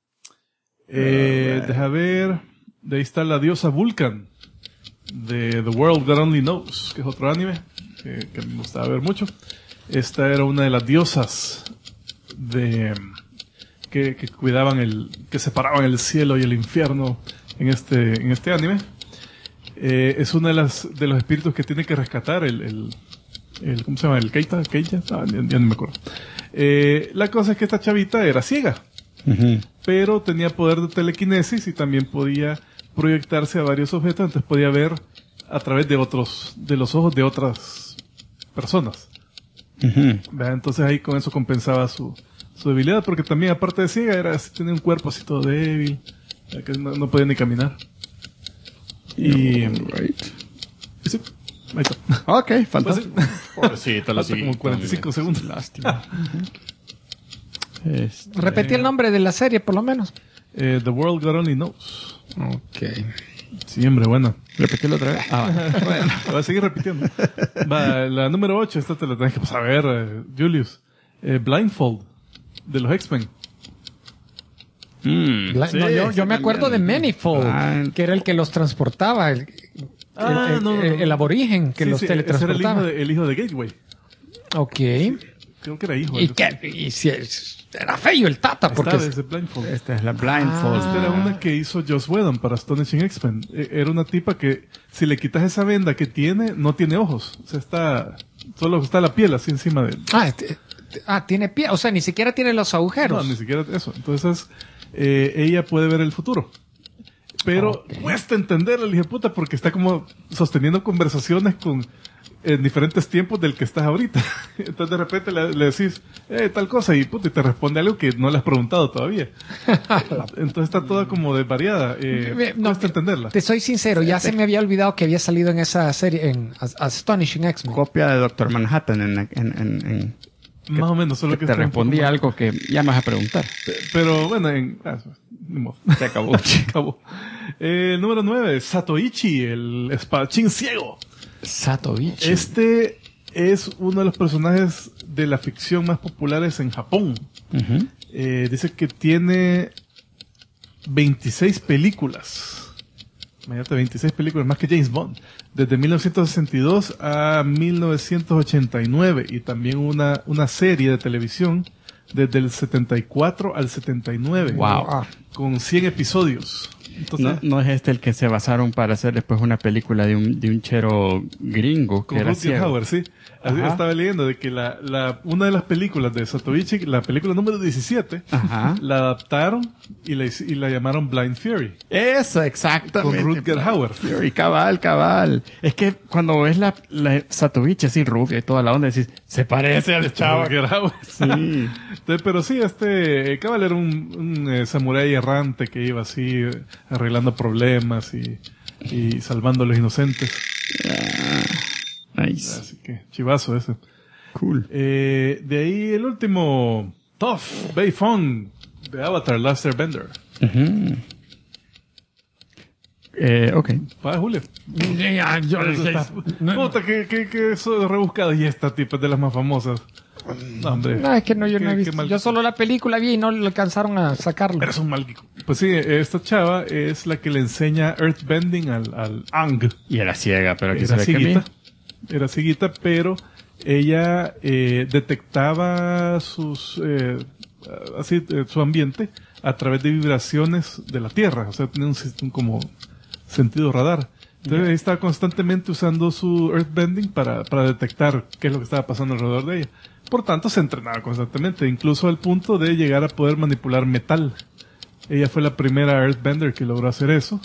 Deja ver. De ahí está la diosa Vulcan. De The World That Only Knows, que es otro anime que me gustaba ver mucho. Esta era una de las diosas que cuidaban que separaban el cielo y el infierno en este anime. Es una de los espíritus que tiene que rescatar el ¿cómo se llama? El Keita. Ya no me acuerdo. La cosa es que esta chavita era ciega, pero tenía poder de telequinesis y también podía proyectarse a varios objetos, entonces podía ver a través de los ojos de otras personas. Entonces ahí con eso compensaba su debilidad, porque también aparte de ciega tenía un cuerpo así todo débil, que no podía ni caminar. Y sí, ahí está. Ok, fantástico. Pobrecito, la como 45 segundos. Lástima. Repetí el nombre de la serie, por lo menos. The World God Only Knows. Ok. Sí, hombre, bueno. Repetirlo otra vez. Bueno, voy a seguir repitiendo. La número 8, esta te la tenés que pasar a ver, Julius. Blindfold, de los X-Men. Yo me acuerdo de Manifold, que era el que los transportaba, el aborigen que los teletransportaba. Ese era el hijo de Gateway. Ok. creo que era hijo. Y si era feo el Tata, porque Esta es Blindfold. Esta es la Blindfold. Esta era una que hizo Joss Whedon para Astonishing X-Men. Era una tipa que, si le quitas esa venda que tiene, no tiene ojos. O sea, solo está la piel así encima de él. Tiene pie, o sea, ni siquiera tiene los agujeros. No, ni siquiera eso. Entonces, ella puede ver el futuro. Pero cuesta entender al hijo de puta porque está como sosteniendo conversaciones en diferentes tiempos del que estás ahorita. Entonces de repente le decís, tal cosa, y puta, y te responde algo que no le has preguntado todavía. Entonces está toda como desvariada. Cuesta entenderla. Te soy sincero, ya se me había olvidado que había salido en esa serie, en Astonishing X-Men. Copia de Doctor Manhattan en Más o menos, solo que te está un respondí poco más- algo que ya me vas a preguntar. Pero bueno, ni modo. Se acabó. Se acabó. Número 9, Satoichi, el espadachín ciego. Satoichi. Este es uno de los personajes de la ficción más populares en Japón. Ujú. Dice que tiene 26 películas. Imagínate, 26 películas, más que James Bond. Desde 1962 a 1989. Y también una serie de televisión desde el 74 al 79. Wow. Con 100 episodios. Entonces, No es este el que se basaron para hacer después una película de un chero gringo que con era Rutger ciego. Hauer, sí. Así Ajá. estaba leyendo de que una de las películas de Satoichi, la película número 17, Ajá. la adaptaron y la llamaron Blind Fury. Eso, exactamente. Con Rutger Hauer. Fury, cabal. Es que cuando ves la Satoichi así rubia y toda la onda, decís, se parece al chavo. Rutger Hauer. Sí. Entonces, pero sí, cabal era un samurái errante que iba así arreglando problemas y salvando a los inocentes. Nice. Así que chivazo ese. Cool. De ahí el último, Toph Beifong de Avatar Last Airbender. Ujú. Ok. Para Julio. Yo Puta, que eso de rebuscado. Y esta tipa es de las más famosas. No, hombre. No, es que yo no he Qué visto. mal- Yo solo la película vi y no le alcanzaron a sacarlo. Eres un maldico. Pues sí, esta chava es la que le enseña Earthbending al Ang. Y era ciega, pero aquí Era se ve que cieguita. bien. Era cieguita, pero ella detectaba su ambiente a través de vibraciones de la Tierra. O sea, tenía un como sentido radar. Entonces ella estaba constantemente usando su Earthbending para detectar qué es lo que estaba pasando alrededor de ella. Por tanto, se entrenaba constantemente, incluso al punto de llegar a poder manipular metal. Ella fue la primera Earthbender que logró hacer eso.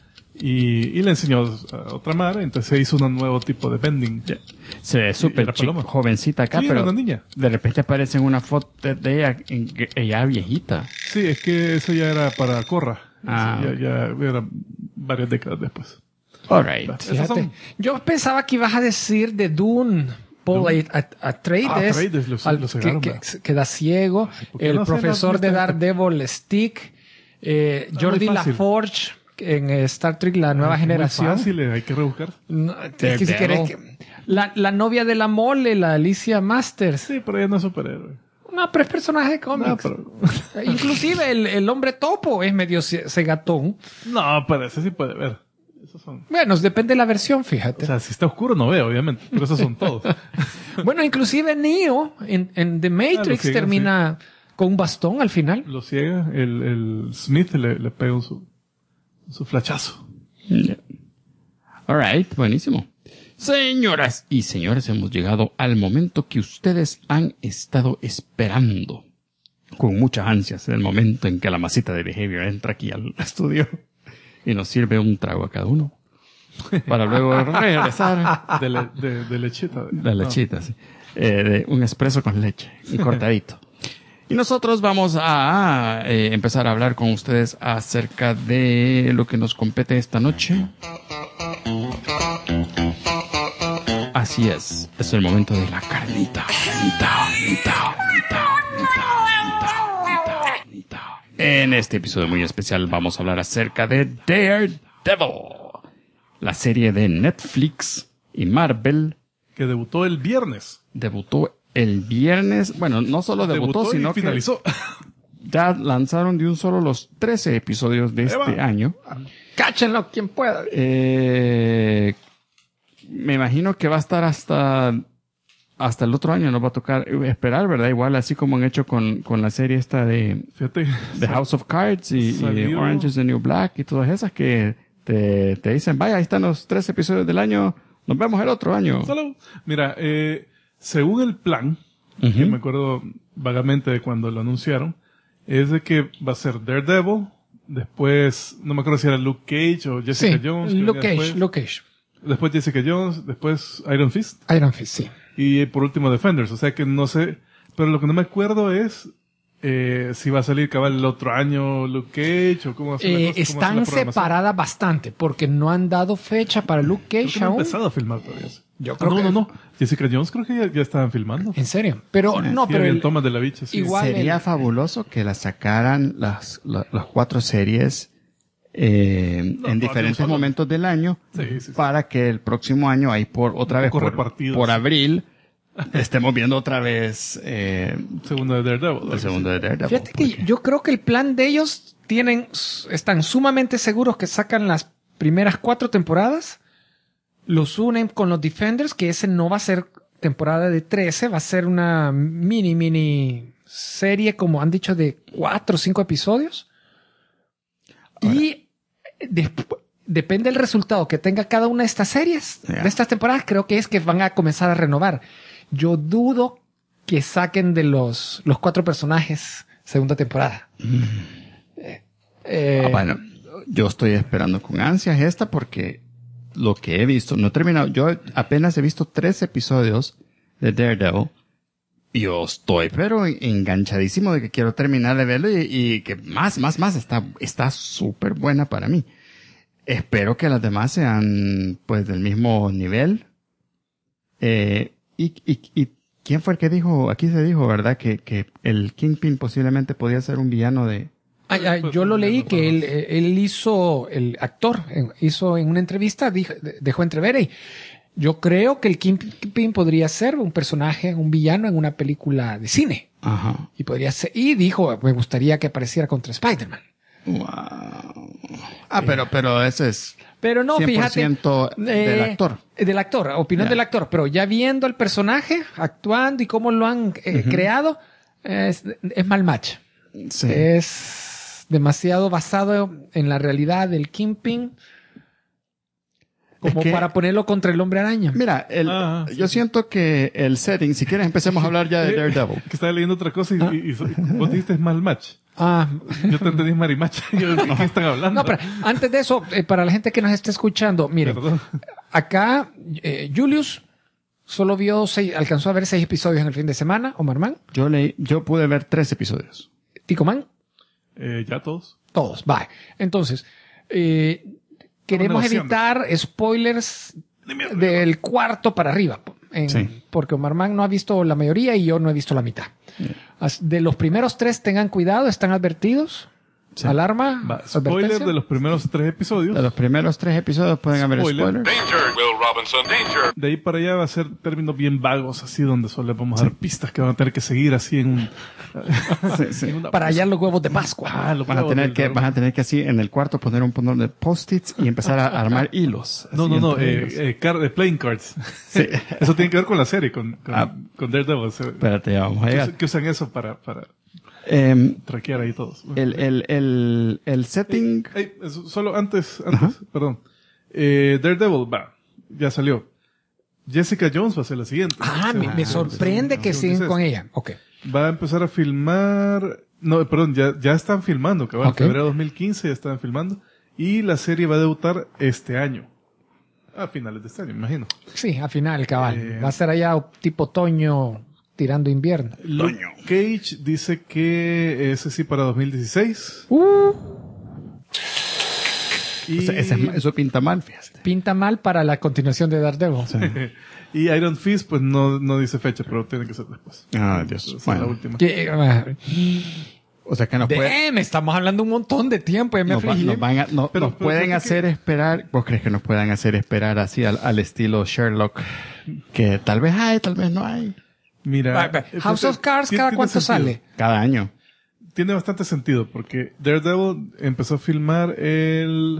Y le enseñó a otra madre, entonces se hizo un nuevo tipo de bending. Se ve súper era paloma. jovencita acá, Sí, era pero una niña. de repente aparece en una foto de ella, ella viejita. Sí, es que eso ya era para Korra. Ah, Eso ya era varias décadas después. Alright. Esas son- Yo pensaba que ibas a decir de Dune. Paul Atreides, Atreides, lo cegaron, que ¿verdad? queda ciego. ¿por qué El no hacen profesor la- de Daredevil, Stick. Jordi muy fácil. LaForge en Star Trek La Nueva Muy Generación. fácil, hay que rebuscar. No, es que si Daredevil. querés la novia de la mole, la Alicia Masters. Sí, pero ella no es superhéroe. No, pero es personaje de cómics. pero... Inclusive el hombre topo es medio cegatón. no, pero ese sí puede ver. Esos son... Bueno, depende de la versión, O fíjate. sea, si está oscuro no veo, obviamente. Pero esos son todos. Bueno, inclusive Neo en The Matrix ciega, termina con un bastón al final. Lo ciega, el Smith le pega su flachazo. Yeah. Alright, buenísimo. Señoras y señores, hemos llegado al momento que ustedes han estado esperando con muchas ansias, el momento en que la masita de Behavior entra aquí al estudio y nos sirve un trago a cada uno para luego regresar De lechita. la lechita, sí. De un espresso con leche y cortadito. Y nosotros vamos a empezar a hablar con ustedes acerca de lo que nos compete esta noche. Así es el momento de la carnita. En este episodio muy especial vamos a hablar acerca de Daredevil, la serie de Netflix y Marvel. Que debutó el viernes. Debutó el viernes. Bueno, no solo debutó, y sino finalizó. que ya lanzaron de un solo los 13 episodios de este va. año. Cáchenlo quien pueda. Me imagino que va a estar hasta hasta el otro año nos va a tocar esperar, ¿verdad? Igual así como han hecho con la serie esta de Fíjate. House of Cards y Salió- Orange is the New Black y todas esas que te dicen, vaya, ahí están los 3 episodios del año, nos vemos el otro año. Solo, mira, según el plan, que me acuerdo vagamente de cuando lo anunciaron, es de que va a ser Daredevil, después, no me acuerdo si era Luke Cage o Jessica Sí, Jones. que Luke venía Cage, Luke Cage. Después Jessica Jones, después Iron Fist, Iron Fist, sí. y por último Defenders. O sea que no sé, pero lo que no me acuerdo es si va a salir cabal el otro año Luke Cage o cómo va a ser la cosa, cómo va a ser la Están programación. separadas bastante porque no han dado fecha para Luke Creo Cage que no han aún. empezado a filmar todavía. Yo creo no, que- no. Jessica Jones creo que ya estaban filmando. En serio. Pero no, Sí, pero habían el- tomas de la bicha. Sí. igual- Sería fabuloso que la sacaran las 4 series en no, diferentes solo. momentos del año Sí. para que el próximo año ahí otra vez poco repartidos. por abril estemos viendo otra vez Segundo de Daredevil. el segundo de Daredevil. fíjate que yo creo que el plan de ellos están sumamente seguros que sacan las primeras 4 temporadas, los unen con los Defenders, que ese no va a ser temporada de 13, va a ser una mini serie, como han dicho, de 4 o 5 episodios. Y depende del resultado que tenga cada una de estas series, Ya. de estas temporadas, creo que es que van a comenzar a renovar. Yo dudo que saquen de los 4 personajes segunda temporada. Bueno, yo estoy esperando con ansias esta porque lo que he visto, no he terminado, yo apenas he visto 3 episodios de Daredevil y yo estoy pero enganchadísimo de que quiero terminar de verlo y que más, está súper buena para mí. Espero que las demás sean pues del mismo nivel. Y ¿quién fue el que dijo? Aquí se dijo, ¿verdad? Que el Kingpin posiblemente podía ser un villano de... Yo lo leí que él hizo, el actor, hizo en una entrevista, dejó entrever, y yo creo que el Kingpin podría ser un personaje, un villano en una película de cine. Ajá. Y podría ser, y dijo, me gustaría que apareciera contra Spider-Man. Wow. Ah, pero ese es Pero no, 100% fíjate. del actor. Del actor, opinión Ya. del actor. Pero ya viendo el personaje, actuando y cómo lo han creado, es mal match. Sí. Es demasiado basado en la realidad del Kingpin como Es que- para ponerlo contra el Hombre Araña. Mira, Sí, yo siento que el setting, si quieres empecemos a hablar ya de Daredevil. Que estaba leyendo otra cosa y vos dijiste mal match. Ah, Yo te entendí marimacha. Yo, ¿de qué están hablando? no, pero antes de eso, para la gente que nos está escuchando, miren, Perdón. acá Julius solo alcanzó a ver 6 episodios en el fin de semana. Omar Man, Yo pude ver 3 episodios. Tico Man, Ya todos. todos. Va. Entonces, queremos negociando. evitar spoilers del cuarto para arriba. Sí. Porque Omar Man no ha visto la mayoría y yo no he visto la mitad. De los primeros 3, tengan cuidado, están advertidos. Sí. Alarma. Va, spoiler advertencia. de los primeros 3 episodios. De los primeros 3 episodios pueden haber Spoiler. spoilers. Danger, Will Robinson, danger. De ahí para allá va a ser términos bien vagos, así donde solo les vamos a dar pistas que van a tener que seguir así en un... Sí, sí. en una- Para hallar los huevos de Pascua. Ah, lo Vas a puedo tener del- vas a tener que así en el cuarto poner un montón de post-its y empezar a armar hilos. No, así no, no, entre ellos. playing cards. Sí. Eso tiene que ver con la serie, con Daredevil. O sea, Espérate, ya vamos a llegar. que usan eso para Em, traquear ahí todos. el setting... Solo antes, perdón. Daredevil, ya salió. Jessica Jones va a ser la siguiente. Me sorprende que sigan con ella. Ok. Va a empezar a filmar... No, perdón, ya están filmando, cabrón. Ok. En febrero de 2015 ya están filmando. Y la serie va a debutar este año. A finales de este año, me imagino. Sí, al final, cabal. Va a ser allá tipo otoño tirando invierno. Luke Cage dice que ese sí para 2016. Y, O sea, eso pinta mal, fíjate. Pinta mal para la continuación de Daredevil. y Iron Fist, pues no dice fecha, pero tiene que ser después. Ah, Dios. Esa es Bueno, la última. o sea que nos puede... Me estamos hablando un montón de tiempo. Ya me Nos, afligí. nos Pero pueden creo hacer esperar. ¿Vos crees que nos puedan hacer esperar así al estilo Sherlock? Que tal vez hay, tal vez no hay. Mira, House of Cards, ¿cada cuánto sale? Cada año. Tiene bastante sentido, porque Daredevil empezó a filmar el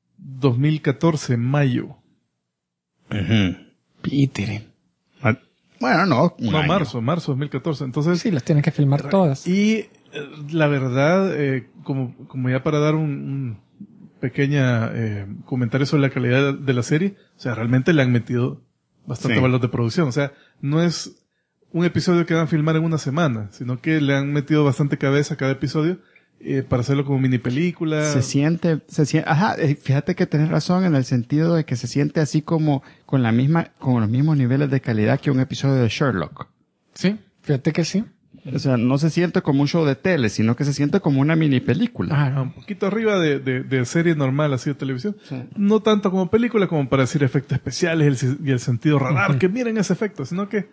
2014, en mayo. Peter. Bueno, no. Un No, año. marzo 2014. Entonces, Sí, las tienen que filmar todas. y la verdad, como ya para dar un pequeña comentario sobre la calidad de la serie, o sea, realmente le han metido bastante Sí. valor de producción. O sea, no es un episodio que van a filmar en una semana, sino que le han metido bastante cabeza a cada episodio para hacerlo como mini película. Se siente, ajá, fíjate que tenés razón en el sentido de que se siente así como con los mismos niveles de calidad que un episodio de Sherlock. Sí, fíjate que sí. O sea, no se siente como un show de tele, sino que se siente como una mini película. Un poquito arriba de serie normal así de televisión. No tanto como película como para decir efectos especiales y el sentido radar, que miren ese efecto, sino que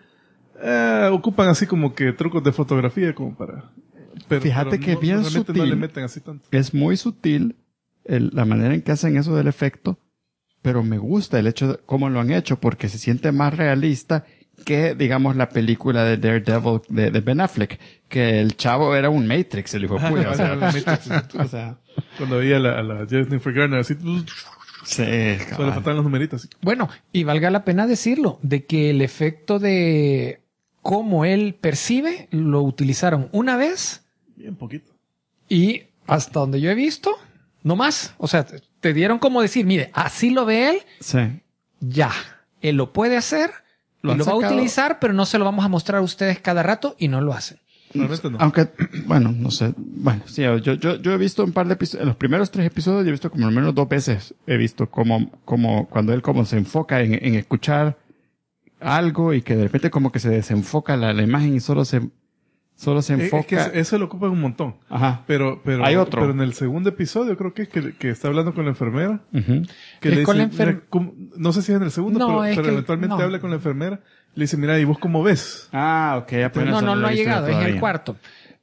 ocupan así como que trucos de fotografía como para... Fíjate que bien realmente sutil. no le meten así tanto. Es muy sutil la manera en que hacen eso del efecto, pero me gusta el hecho de cómo lo han hecho, porque se siente más realista que, digamos, la película de Daredevil de Ben Affleck, que el chavo era un Matrix, el hijo de puta. O sea, o sea, Cuando veía a la Jennifer Garner así, sí, solo le cabal. faltaban los numeritos así. Bueno, y valga la pena decirlo, de que el efecto de cómo él percibe lo utilizaron una vez Bien poquito. y hasta donde yo he visto, no más. O sea, te dieron como decir, mire, así lo ve él, Sí. ya. Él lo puede hacer Lo y han lo va a sacado. utilizar, pero no se lo vamos a mostrar a ustedes cada rato y no lo hacen. Realmente no. Aunque, bueno, no sé. Bueno, sí, yo he visto un par de episodios, en los primeros 3 episodios yo he visto como al menos 2 veces, he visto como cuando él como se enfoca en escuchar algo y que de repente como que se desenfoca la imagen y solo se enfoca. Es que eso lo ocupan un montón. Ajá. Pero Hay otro. Pero en el segundo episodio creo que es que está hablando con la enfermera. Ujú. Que Es le con dice, la mira, no sé si es en el segundo, No, pero, es pero que- eventualmente no. habla con la enfermera. Le dice, mira, ¿y vos cómo ves? Ah, ok. apenas No, no lo ha he visto llegado, es en el todavía. cuarto.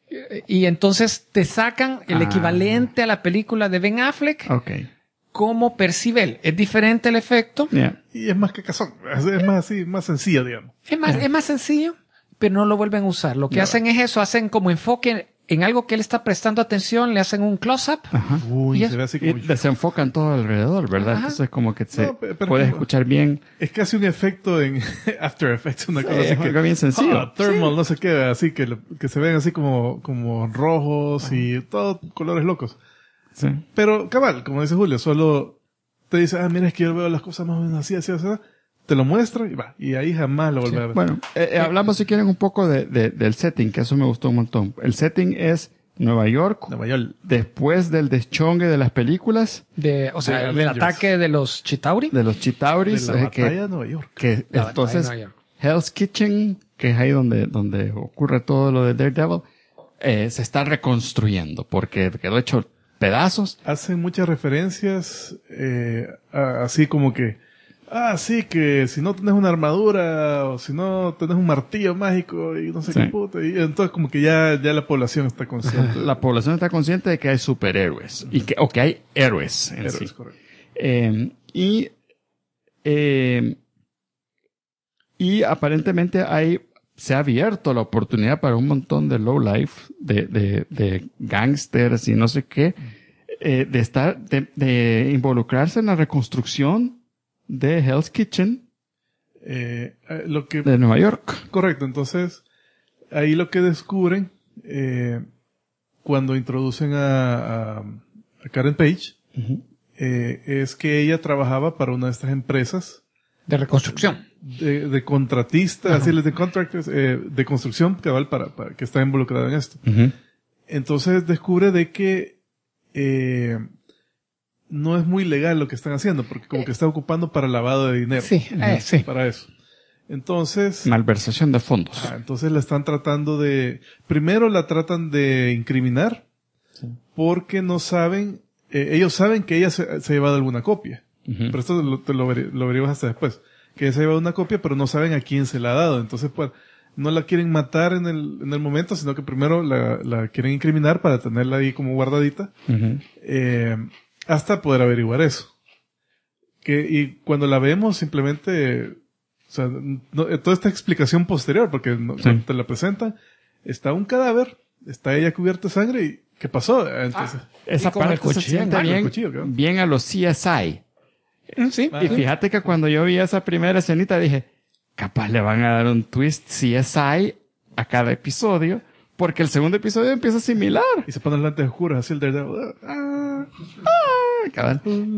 Y entonces te sacan el Ah. equivalente a la película de Ben Affleck, Ok. cómo percibe él. Es diferente el efecto. Yeah. Y es más cacazón. Es más así, más sencillo, digamos. Es más sencillo, pero no lo vuelven a usar. Lo que hacen es eso, hacen como enfoque en algo que él está prestando atención, le hacen un close-up. Ajá. Uy, Y se ve así Y como... desenfocan todo alrededor, ¿verdad? Ajá. Entonces como que No, pero puedes como- escuchar bien. Es casi un efecto en After Effects, una cosa así Es que... algo bien sencillo. Thermal, no sé qué, así que se ven así como rojos y todo colores locos. Sí. Pero, cabal, como dice Julio, solo te dice, mira, es que yo veo las cosas más o menos así, así, así. Te lo muestra y va. Y ahí jamás lo vuelve a ver. Bueno, hablamos si quieren un poco del setting, que eso me gustó un montón. El setting es Nueva York, Nueva York. después del deschongue de las películas, O sea, De del Avengers. ataque de los Chitauri. de los Chitauris, De la batalla que de Nueva York. entonces Batalla de Nueva York. Hell's Kitchen, que es ahí donde ocurre todo lo de Daredevil, se está reconstruyendo porque quedó hecho pedazos. Hacen muchas referencias, así como que, sí, que si no tenés una armadura, o si no tenés un martillo mágico, y no sé Sí. qué puta, y entonces como que ya la población está consciente. La población está consciente de que hay superhéroes o que hay héroes en Héroes, sí. correcto. Y aparentemente se ha abierto la oportunidad para un montón de lowlife, de gangsters y no sé qué, de involucrarse en la reconstrucción de Hell's Kitchen Lo que de Nueva York. Correcto, entonces ahí lo que descubren cuando introducen a Karen Page es que ella trabajaba para una de estas empresas De reconstrucción. de contratistas, así de contractors, de construcción cabal para que está involucrada en esto. Entonces descubre de que no es muy legal lo que están haciendo, porque como que está ocupando para lavado de dinero. Sí, sí. Para eso. Entonces, Malversación de fondos. entonces la están tratando primero la tratan de incriminar, porque no saben, ellos saben que ella se ha llevado alguna copia. Pero esto te lo averiguas hasta después. Que ella se ha llevado una copia, pero no saben a quién se la ha dado. Entonces, pues, no la quieren matar en el momento, sino que primero la quieren incriminar para tenerla ahí como guardadita, hasta poder averiguar eso. Y cuando la vemos, simplemente, o sea, toda esta explicación posterior, porque cuando te la presentan, está un cadáver, está ella cubierta de sangre, y ¿qué pasó? Entonces, Esa y con el parte se cuchillo en siente mano, el bien, cuchillo, claro. bien a los CSI. Sí. Y fíjate que cuando yo vi esa primera escenita dije, capaz le van a dar un twist CSI a cada episodio, porque el segundo episodio empieza similar. Y se ponen lentes oscuras, así el Daredevil. Cabal.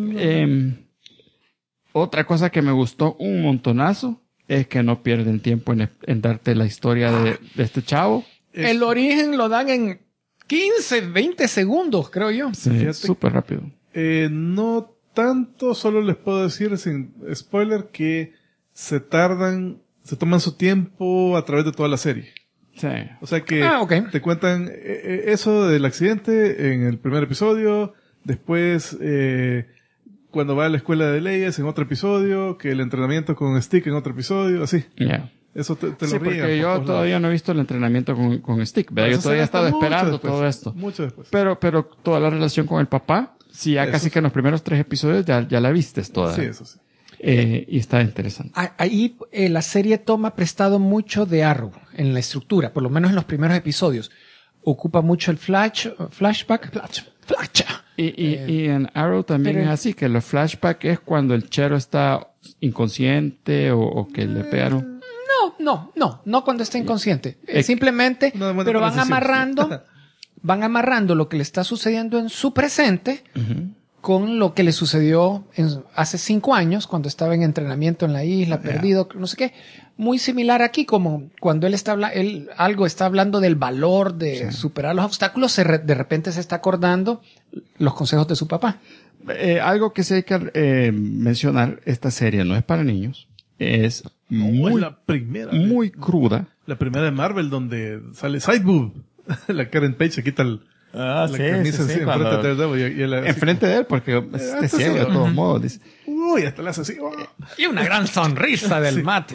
Otra cosa que me gustó un montonazo es que no pierden tiempo en darte la historia de este chavo. El origen lo dan en 15, 20 segundos, creo yo. Sí, Fíjate. súper rápido. No tanto, solo les puedo decir sin spoiler que se toman su tiempo a través de toda la serie. Sí. O sea que ok. te cuentan eso del accidente en el primer episodio, después cuando va a la escuela de leyes en otro episodio, que el entrenamiento con Stick en otro episodio, así. Yeah. Eso te Sí, lo porque riegan yo por todos todavía lados. no he visto el entrenamiento con Stick, ¿verdad? Yo Eso todavía he será estado mucho esperando después, todo esto. Mucho después. Pero toda la relación con el papá, sí, ya Eso casi sí. que en los primeros 3 episodios ya la vistes toda. Sí, eso sí. Y está interesante. Ahí la serie toma prestado mucho de Arrow en la estructura, por lo menos en los primeros episodios. Ocupa mucho el flashback. Y en Arrow también Pero- es así, que los flashbacks es cuando el chero está inconsciente o que le pegaron. No cuando está inconsciente. Es- Simplemente, No, bueno, pero van transición. amarrando lo que le está sucediendo en su presente con lo que le sucedió hace 5 años cuando estaba en entrenamiento en la isla, perdido, no sé qué. Muy similar aquí, como cuando él está algo está hablando del valor de superar los obstáculos, de repente se está acordando los consejos de su papá. Algo que sí hay que mencionar, esta serie no es para niños, es Es muy, la primera. muy cruda. La primera de Marvel donde sale Sideboob. La Karen Page se quita la camisa así enfrente de Daredevil y él así Enfrente de él, porque este es ciego de sí, todos modos. Dice. como, uy, hasta le hace así. Oh. Y una gran sonrisa del Matt.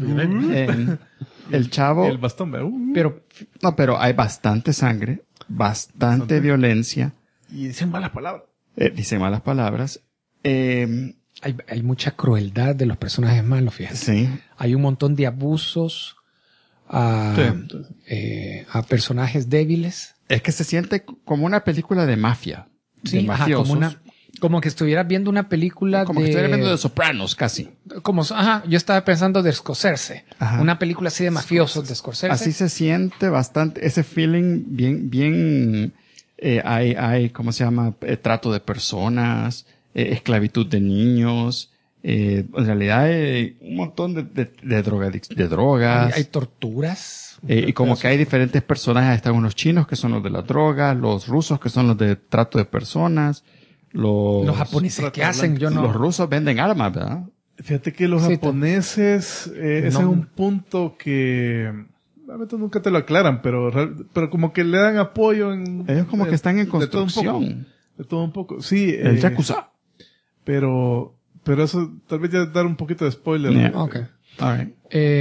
El chavo, Y el bastón, ¿verdad? pero hay bastante sangre, bastante violencia, Y dicen malas palabras. dice malas palabras. Hay mucha crueldad de los personajes malos, fíjate. Sí. Hay un montón de abusos a personajes débiles. Es que se siente como una película de mafia. Sí, de ajá, mafiosos. como que estuvieras viendo una película Como que estuviera viendo de Sopranos, casi. yo estaba pensando de Scorsese. Ajá. Una película así de mafiosos de Scorsese. Así se siente bastante, ese feeling bien, hay, ¿cómo se llama? Trato de personas, esclavitud de niños, en realidad hay un montón de drogas. Hay torturas. Y como que hay diferentes personajes, están unos chinos que son los de las drogas, los rusos que son los de trato de personas, Los japoneses que hacen, yo no. los rusos venden armas, ¿verdad? Fíjate que los Sí, japoneses, ese es un punto que realmente nunca te lo aclaran, pero como que le dan apoyo en... Ellos como que están en de todo un poco. construcción. De todo un poco. Sí. El Yakuza. Pero eso, tal vez ya dar un poquito de spoiler. Yeah. ¿no? Ok. All right.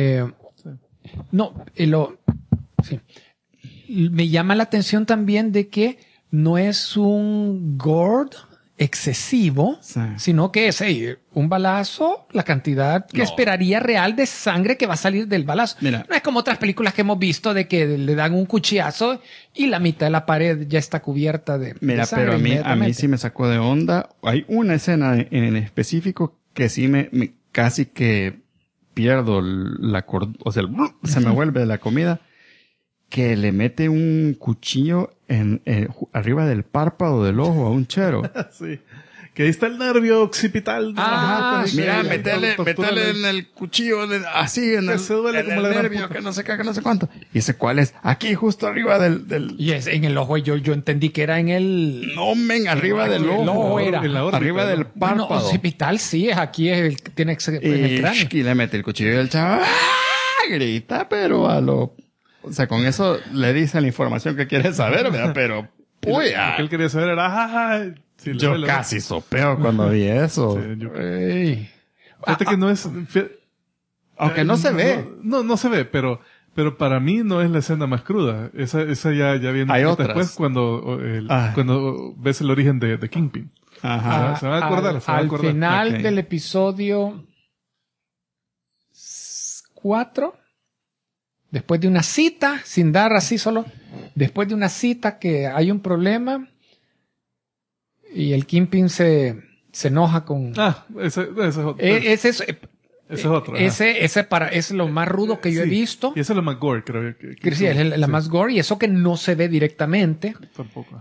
Sí. Me llama la atención también de que no es un gore excesivo, Sí. sino que es un balazo, la cantidad que No. esperaría real de sangre que va a salir del balazo. Mira. No es como otras películas que hemos visto de que le dan un cuchillazo y la mitad de la pared ya está cubierta de Mira, sangre pero a mí inmediatamente. sí me sacó de onda. Hay una escena en específico que sí me casi que pierdo se me vuelve la comida, que le mete un cuchillo arriba del párpado del ojo a un chero. Sí. Que ahí está el nervio occipital. Ah, Mira, Sí, métele en el cuchillo, así, en Que el, se duele en como el la gran nervio, puta. que no sé qué, que no sé cuánto. Y ese cuál es, aquí justo arriba del Y es en el ojo, yo entendí que era en el... no, men, arriba del ojo. El ojo era. En la órbita, arriba ¿no? del Bueno, párpado. occipital sí, es aquí, es el que tiene que ser en el cráneo. Y le mete el cuchillo y el chavo grita, pero o sea, con eso le dice la información que quiere saber, ¿verdad? Pero, Lo que él quería saber era, sí, le yo duele, ¿no? casi sopeo cuando vi eso. Sí, yo- Ey. Fíjate que no es... Aunque no se ve. No se ve, pero para mí no es la escena más cruda. Esa ya viene Hay un poquito otras. después cuando ves el origen de Kingpin. Ajá. Se van a acordar, se van a Al acordar. final Ok. del episodio 4, después de una cita, sin dar así solo, después de una cita que hay un problema y el Kingpin se enoja con... Ese es otro. Es eso. Ese es otro. ajá. Ese es lo más rudo que yo he Sí, visto. Y ese es lo más gore, creo. Sí, es la más gore y eso que no se ve directamente. Tampoco.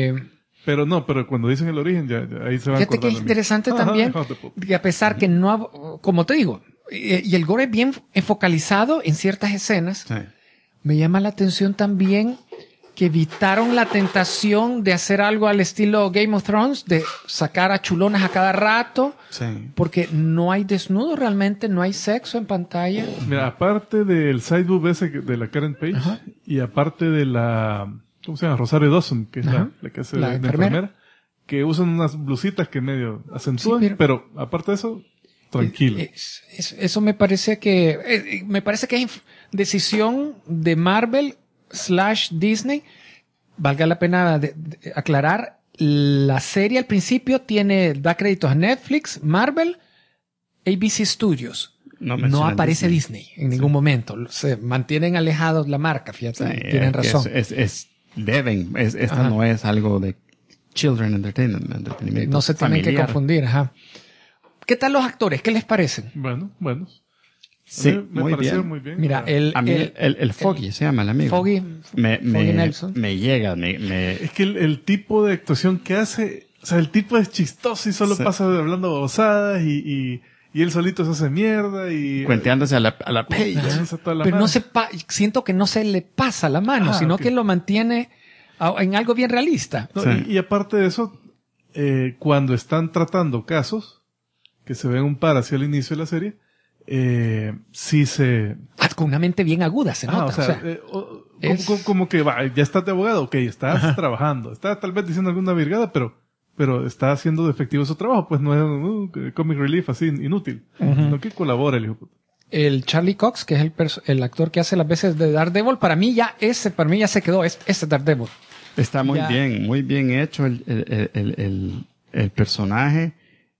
Pero cuando dicen el origen, ya ahí se van a Fíjate que es interesante Ajá, también hijos de puta. que a pesar que no, como te digo, y el gore es bien focalizado en ciertas escenas, Sí. me llama la atención también que evitaron la tentación de hacer algo al estilo Game of Thrones, de sacar a chulonas a cada rato, Sí. porque no hay desnudo realmente, no hay sexo en pantalla. Mira, aparte del side boob ese de la Karen Page, Ajá. y aparte de la, ¿cómo se llama? Rosario Dawson, que es Ajá. la que hace La de enfermera. que usan unas blusitas que medio acentúan, Sí, pero aparte de eso, tranquilo. Eso me parece que es decisión de Marvel / Disney. Valga la pena aclarar, la serie al principio da créditos a Netflix, Marvel, ABC Studios. No mencionan aparece Disney en ningún momento. Se mantienen alejados la marca, fíjate. Sí, tienen razón. Deben. Esta Ajá. no es algo de Children Entertainment, entretenimiento No se tienen que familiar. confundir. Ajá. ¿Qué tal los actores? ¿Qué les parecen? Bueno. Sí, me muy parecieron bien. muy bien. Mira, A mí el Foggy se llama el amigo. Foggy Nelson. Me llega, Es que el tipo de actuación que hace, o sea, el tipo es chistoso y solo Sí. pasa hablando babosadas y él solito se hace mierda y... cuenteándose a la Page. Utiliza toda la Pero mano. siento que no se le pasa la mano, Ah, sino ok. que lo mantiene en algo bien realista. No, Sí. y aparte de eso, cuando están tratando casos, que se ven un par hacia el inicio de la serie, sí se... Con una mente bien aguda, se nota. o sea, como que va, ya estás de abogado, ok, estás trabajando, estás tal vez diciendo alguna virgada, pero está haciendo efectivo su trabajo, pues no es comic relief así inútil, sino que colabora el hijo de puta. el Charlie Cox, que es el actor que hace las veces de Daredevil, para mí ya se quedó, ese Daredevil. Está muy Ya. bien hecho el personaje.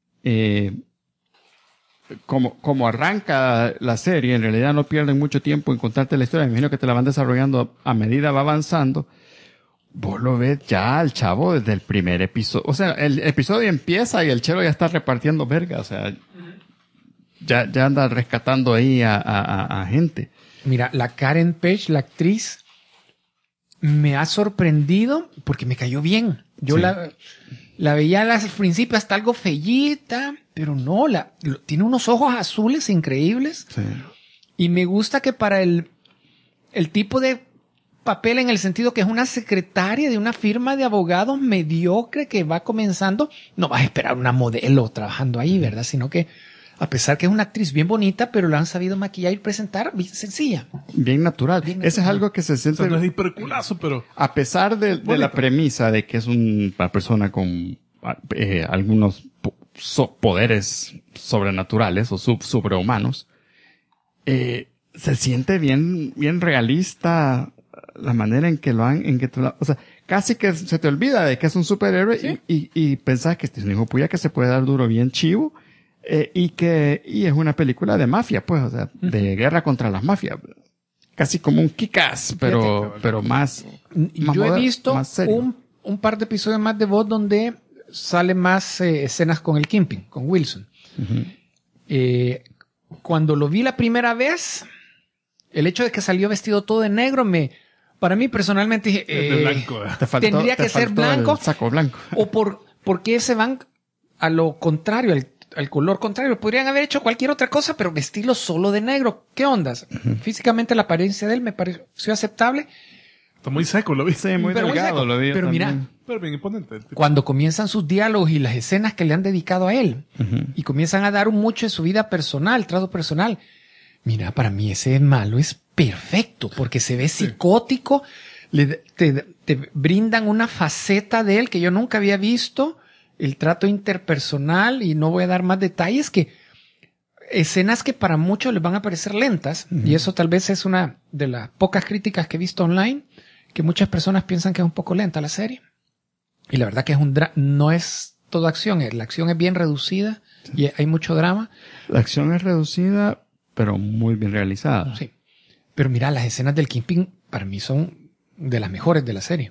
Como arranca la serie, en realidad no pierden mucho tiempo en contarte la historia. Me imagino que te la van desarrollando a medida va avanzando. Vos lo ves ya al chavo desde el primer episodio. O sea, el episodio empieza y el chero ya está repartiendo verga. O sea, ya anda rescatando ahí a gente. Mira, la Karen Page, la actriz, me ha sorprendido porque me cayó bien. Yo Sí. la veía al principio hasta algo fellita, pero no, tiene unos ojos azules increíbles. Sí. Y me gusta que para el tipo de papel, en el sentido que es una secretaria de una firma de abogados mediocre que va comenzando, no vas a esperar una modelo trabajando ahí, ¿verdad? Sino que, a pesar que es una actriz bien bonita, pero la han sabido maquillar y presentar bien sencilla. Bien natural. Bien Ese es natural. algo que se O siente... sea, no es hiperculazo, pero... A pesar de la premisa de que es una persona con algunos poderes sobrenaturales o sobrehumanos, se siente bien realista la manera en que o sea, casi que se te olvida de que es un superhéroe. ¿Sí? y pensás que este es un hijo puya que se puede dar duro bien chivo, y es una película de mafia, pues, o sea, de guerra contra las mafias. Casi como un Kick-Ass, pero más Yo he moderno, visto más serio. un par de episodios más de voz donde salen más escenas con el Kingpin, con Wilson. Cuando lo vi la primera vez, el hecho de que salió vestido todo de negro para mí personalmente dije, de blanco. tendría que ser blanco. El saco blanco. O por qué se van a lo contrario, al color contrario. Podrían haber hecho cualquier otra cosa, pero vestirlo solo de negro. ¿Qué ondas? Físicamente la apariencia de él me pareció aceptable. Está muy seco, lo vi. Sí, muy Pero muy delgado, seco. lo vi. Pero también. mira, Pero bien imponente. el tipo. cuando comienzan sus diálogos y las escenas que le han dedicado a él, y comienzan a dar mucho de su vida personal, trato personal, mira, para mí ese malo es perfecto, porque se ve psicótico, te brindan una faceta de él que yo nunca había visto, el trato interpersonal, y no voy a dar más detalles, que escenas que para muchos les van a parecer lentas, y eso tal vez es una de las pocas críticas que he visto online, que muchas personas piensan que es un poco lenta la serie. Y la verdad que no es toda acción, la acción es bien reducida y hay mucho drama. La acción es reducida, pero muy bien realizada. Sí. Pero mira, las escenas del Kingpin para mí son de las mejores de la serie.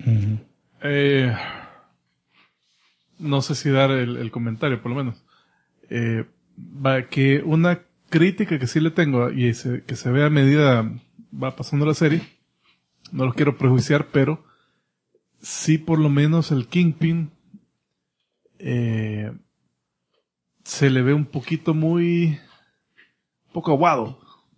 No No sé si dar el comentario, por lo menos. Que una crítica que sí le tengo, que se ve a medida va pasando la serie, no los quiero prejuiciar, pero sí por lo menos el Kingpin se le ve un poquito poco aguado.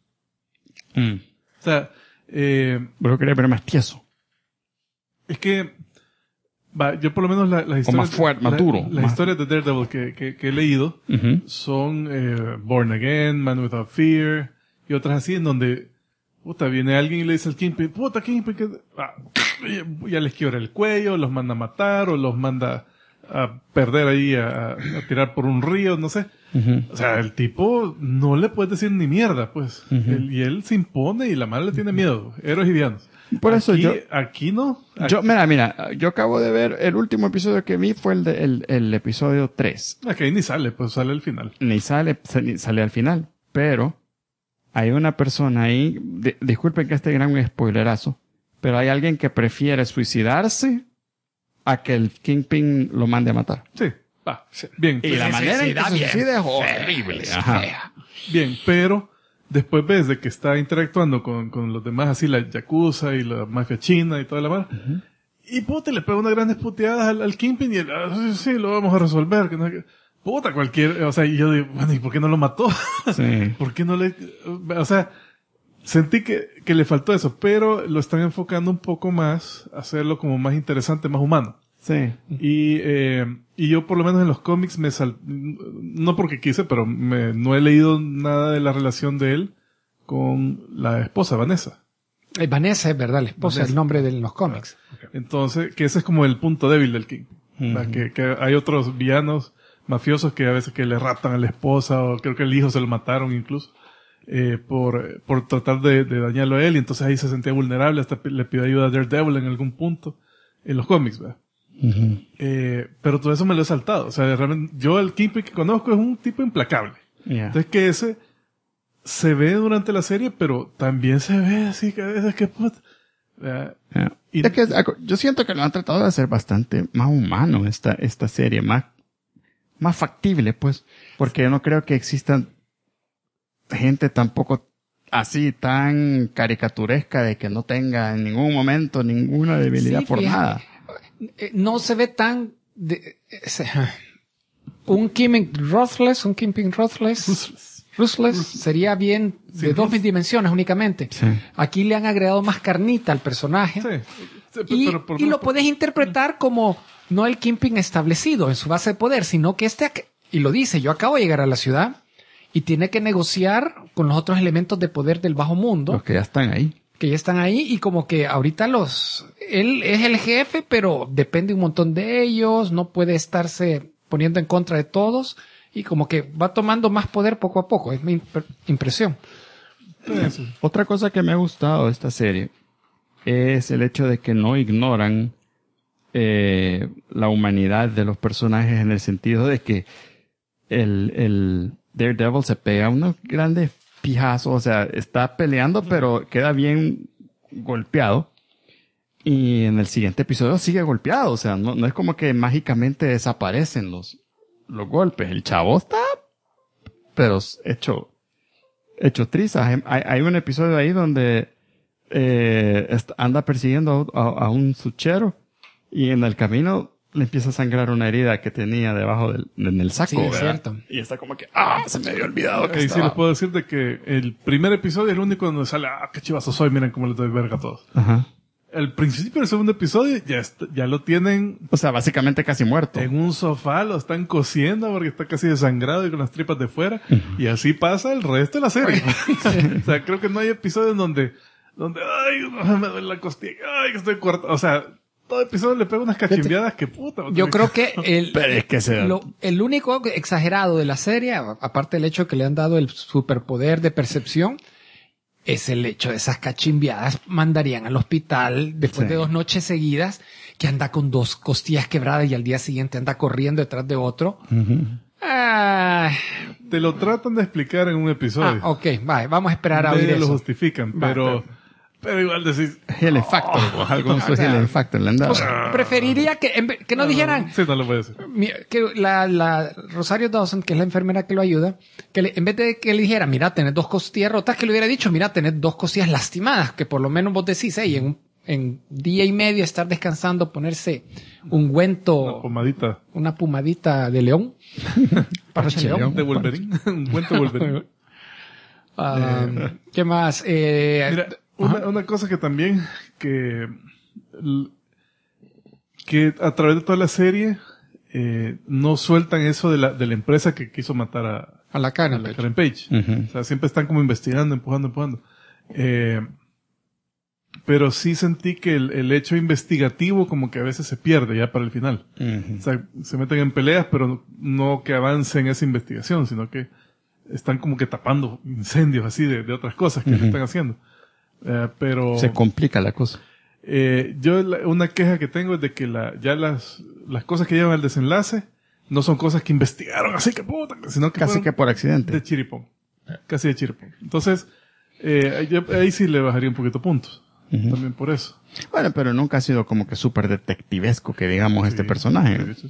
O sea, Pero quería ver más tieso. es que yo por lo menos las O historias más fuerte, más duro. las más- historias de Daredevil que he leído Ujú. son Born Again, Man Without Fear y otras así en donde puta viene alguien y le dice al Kingpin, puta Kingpin que ya les quiebra el cuello, los manda a matar o los manda a perder ahí a tirar por un río, no sé. Ujú. O sea, el tipo no le puede decir ni mierda, pues. Ujú. Él se impone y la madre le tiene miedo. Héroes y villanos. Por eso Aquí no. Mira, yo acabo de ver, el último episodio que vi fue el episodio 3. Aquí ni sale, pues sale al final. Ni sale al final. Pero hay una persona ahí, disculpen que este gran un spoilerazo, pero hay alguien que prefiere suicidarse a que el Kingpin lo mande a matar. Sí, bien. Y la manera en que se suicida es horrible. Ajá. Bien, pero después ves de que está interactuando con los demás, así la Yakuza y la mafia china y toda la mano. Y puta, le pega unas grandes puteadas al Kingpin y él, sí, lo vamos a resolver. Que no, puta, o sea, y yo digo, bueno, ¿y por qué no lo mató? Sí. ¿Por qué no le, o sea, sentí que le faltó eso, pero lo están enfocando un poco más, a hacerlo como más interesante, más humano. Sí. Y yo por lo menos en los cómics no porque quise, pero no he leído nada de la relación de él con la esposa, Vanessa. Vanessa es verdad, la esposa, Vanessa. el nombre de los cómics. Entonces, que ese es como el punto débil del King. Que hay otros villanos mafiosos que a veces que le raptan a la esposa o creo que el hijo se lo mataron incluso. Por tratar de dañarlo a él y entonces ahí se sentía vulnerable hasta le pidió ayuda a Daredevil en algún punto en los cómics, ¿verdad? Pero todo eso me lo he saltado. O sea, realmente yo el Kingpin que conozco es un tipo implacable. Yeah. Entonces que ese se ve durante la serie, pero también se ve así que a veces que puta. Yeah. Y- Es que yo siento que lo han tratado de hacer bastante más humano esta serie, más factible, pues, porque yo no creo que existan gente tampoco así tan caricaturesca de que no tenga en ningún momento ninguna debilidad Sí, por fíjate. nada. No se ve tan un Kingpin Ruthless sería bien de dos dimensiones únicamente. Sí. Aquí le han agregado más carnita al personaje. Sí, Y, pero por y lo más- puedes interpretar como no el Kingpin establecido en su base de poder, sino que y lo dice, yo acabo de llegar a la ciudad y tiene que negociar con los otros elementos de poder del bajo mundo Los que ya están ahí. que ya están ahí y como que ahorita él es el jefe, pero depende un montón de ellos, no puede estarse poniendo en contra de todos y como que va tomando más poder poco a poco, es mi impresión. Eso. Otra cosa que me ha gustado de esta serie es el hecho de que no ignoran la humanidad de los personajes en el sentido de que el Daredevil se pega unos grandes pijazos, o sea, está peleando pero queda bien golpeado y en el siguiente episodio sigue golpeado, o sea, no es como que mágicamente desaparecen los golpes, el chavo está pero hecho trizas. Hay un episodio ahí donde anda persiguiendo a un suchero y en el camino le empieza a sangrar una herida que tenía debajo en el saco. Sí, es ¿verdad? cierto. Y está como que, se me había olvidado que Ahí sí estaba. les puedo decir de que el primer episodio es el único donde sale, qué chivazo soy, miren cómo les doy verga a todos. Ajá. El principio del segundo episodio ya lo tienen O sea, básicamente casi muerto. en un sofá, lo están cosiendo porque está casi desangrado y con las tripas de fuera. Y así pasa el resto de la serie. O sea, creo que no hay episodios donde, ay, me duele la costilla, ay, que estoy corto. O sea, todo episodio le pega unas cachimbiadas que puta. Yo creo que Pero es que el único exagerado de la serie, aparte del hecho que le han dado el superpoder de percepción, es el hecho de esas cachimbiadas mandarían al hospital después Sí. de 2 noches seguidas que anda con 2 costillas quebradas y al día siguiente anda corriendo detrás de otro. Ah, Te lo tratan de explicar en un episodio. ok, vale, vamos a esperar a oír Medio lo eso. justifican, Va, pero Pero igual decís... Helen Factor, o algo de Helen Factor le han dado. Preferiría que no dijeran... Sí, no lo puede decir. Que la Rosario Dawson, que es la enfermera que lo ayuda, en vez de que le dijera, mira, tenés 2 costillas rotas, que le hubiera dicho, mira, tenés 2 costillas lastimadas, que por lo menos vos decís, hey, en día y medio estar descansando, ponerse ungüento, una pomadita de león, parche león, de Wolverine, ungüento de Wolverine. ¿Qué más? Mira, una cosa que también que a través de toda la serie no sueltan eso de la empresa que quiso matar a la Karen Page. O sea, siempre están como investigando, empujando. Pero sí sentí que el hecho investigativo como que a veces se pierde ya para el final. O sea, se meten en peleas, pero no que avancen esa investigación, sino que están como que tapando incendios así de otras cosas que le están haciendo. Pero se complica la cosa. Una queja que tengo es de que ya las cosas que llevan al desenlace no son cosas que investigaron así que puta, sino que casi que por accidente. De chiripón. Casi de chiripón. Entonces, ahí sí le bajaría un poquito puntos. También por eso. Bueno, pero nunca ha sido como que súper detectivesco que digamos este personaje. Sí,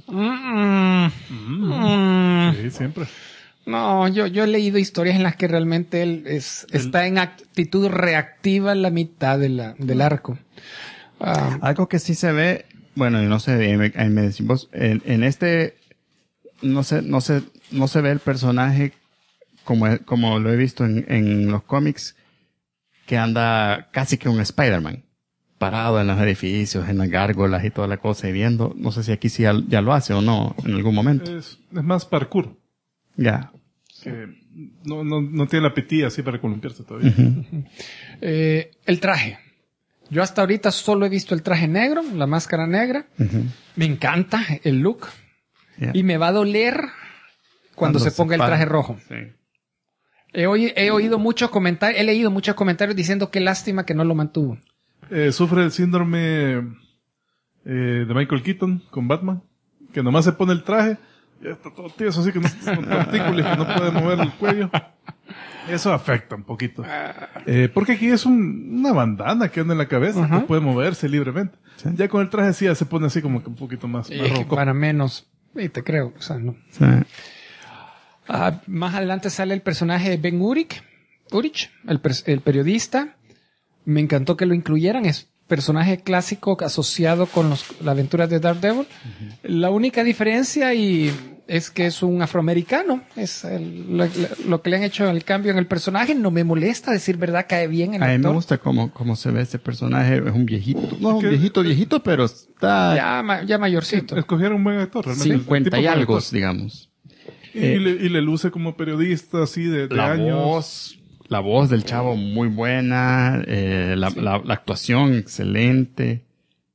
siempre. No, yo he leído historias en las que realmente él está en actitud reactiva en la mitad del arco. Algo que sí se ve, bueno, y no sé, ahí me decís vos, en este no se ve el personaje como lo he visto en los cómics, que anda casi que un Spider-Man, parado en los edificios, en las gárgolas y toda la cosa, y viendo. No sé si aquí sí ya lo hace o no, en algún momento. Es más parkour. Ya. Que no tiene la apetía así para columpiarse todavía. El traje. Yo hasta ahorita solo he visto el traje negro, la máscara negra. Me encanta el look. Yeah. Y me va a doler cuando se ponga el traje rojo. Sí. He oído muchos comentarios, he leído muchos comentarios diciendo qué lástima que no lo mantuvo. Sufre el síndrome de Michael Keaton con Batman, que nomás se pone el traje, ya está todo tieso, así que no, con partículas, que no puede mover el cuello. Eso afecta un poquito. Porque aquí es una bandana que anda en la cabeza, que puede moverse libremente. ¿Sí? Ya con el traje sí ya se pone así como que un poquito más rojo. Para menos, y te creo, o sea, no. Sí. Más adelante sale el personaje de Ben Urich, el periodista. Me encantó que lo incluyeran. Es personaje clásico asociado con las aventuras de Daredevil. La única diferencia es que es un afroamericano. Es lo que le han hecho el cambio en el personaje. No me molesta, decir verdad, cae bien el actor. A mí me gusta cómo se ve ese personaje. Es un viejito. No, un viejito, pero está... Ya mayorcito. Escogieron un buen actor, realmente. 50 y algo, digamos. Y le luce como periodista así de años. La voz del chavo muy buena, la actuación excelente,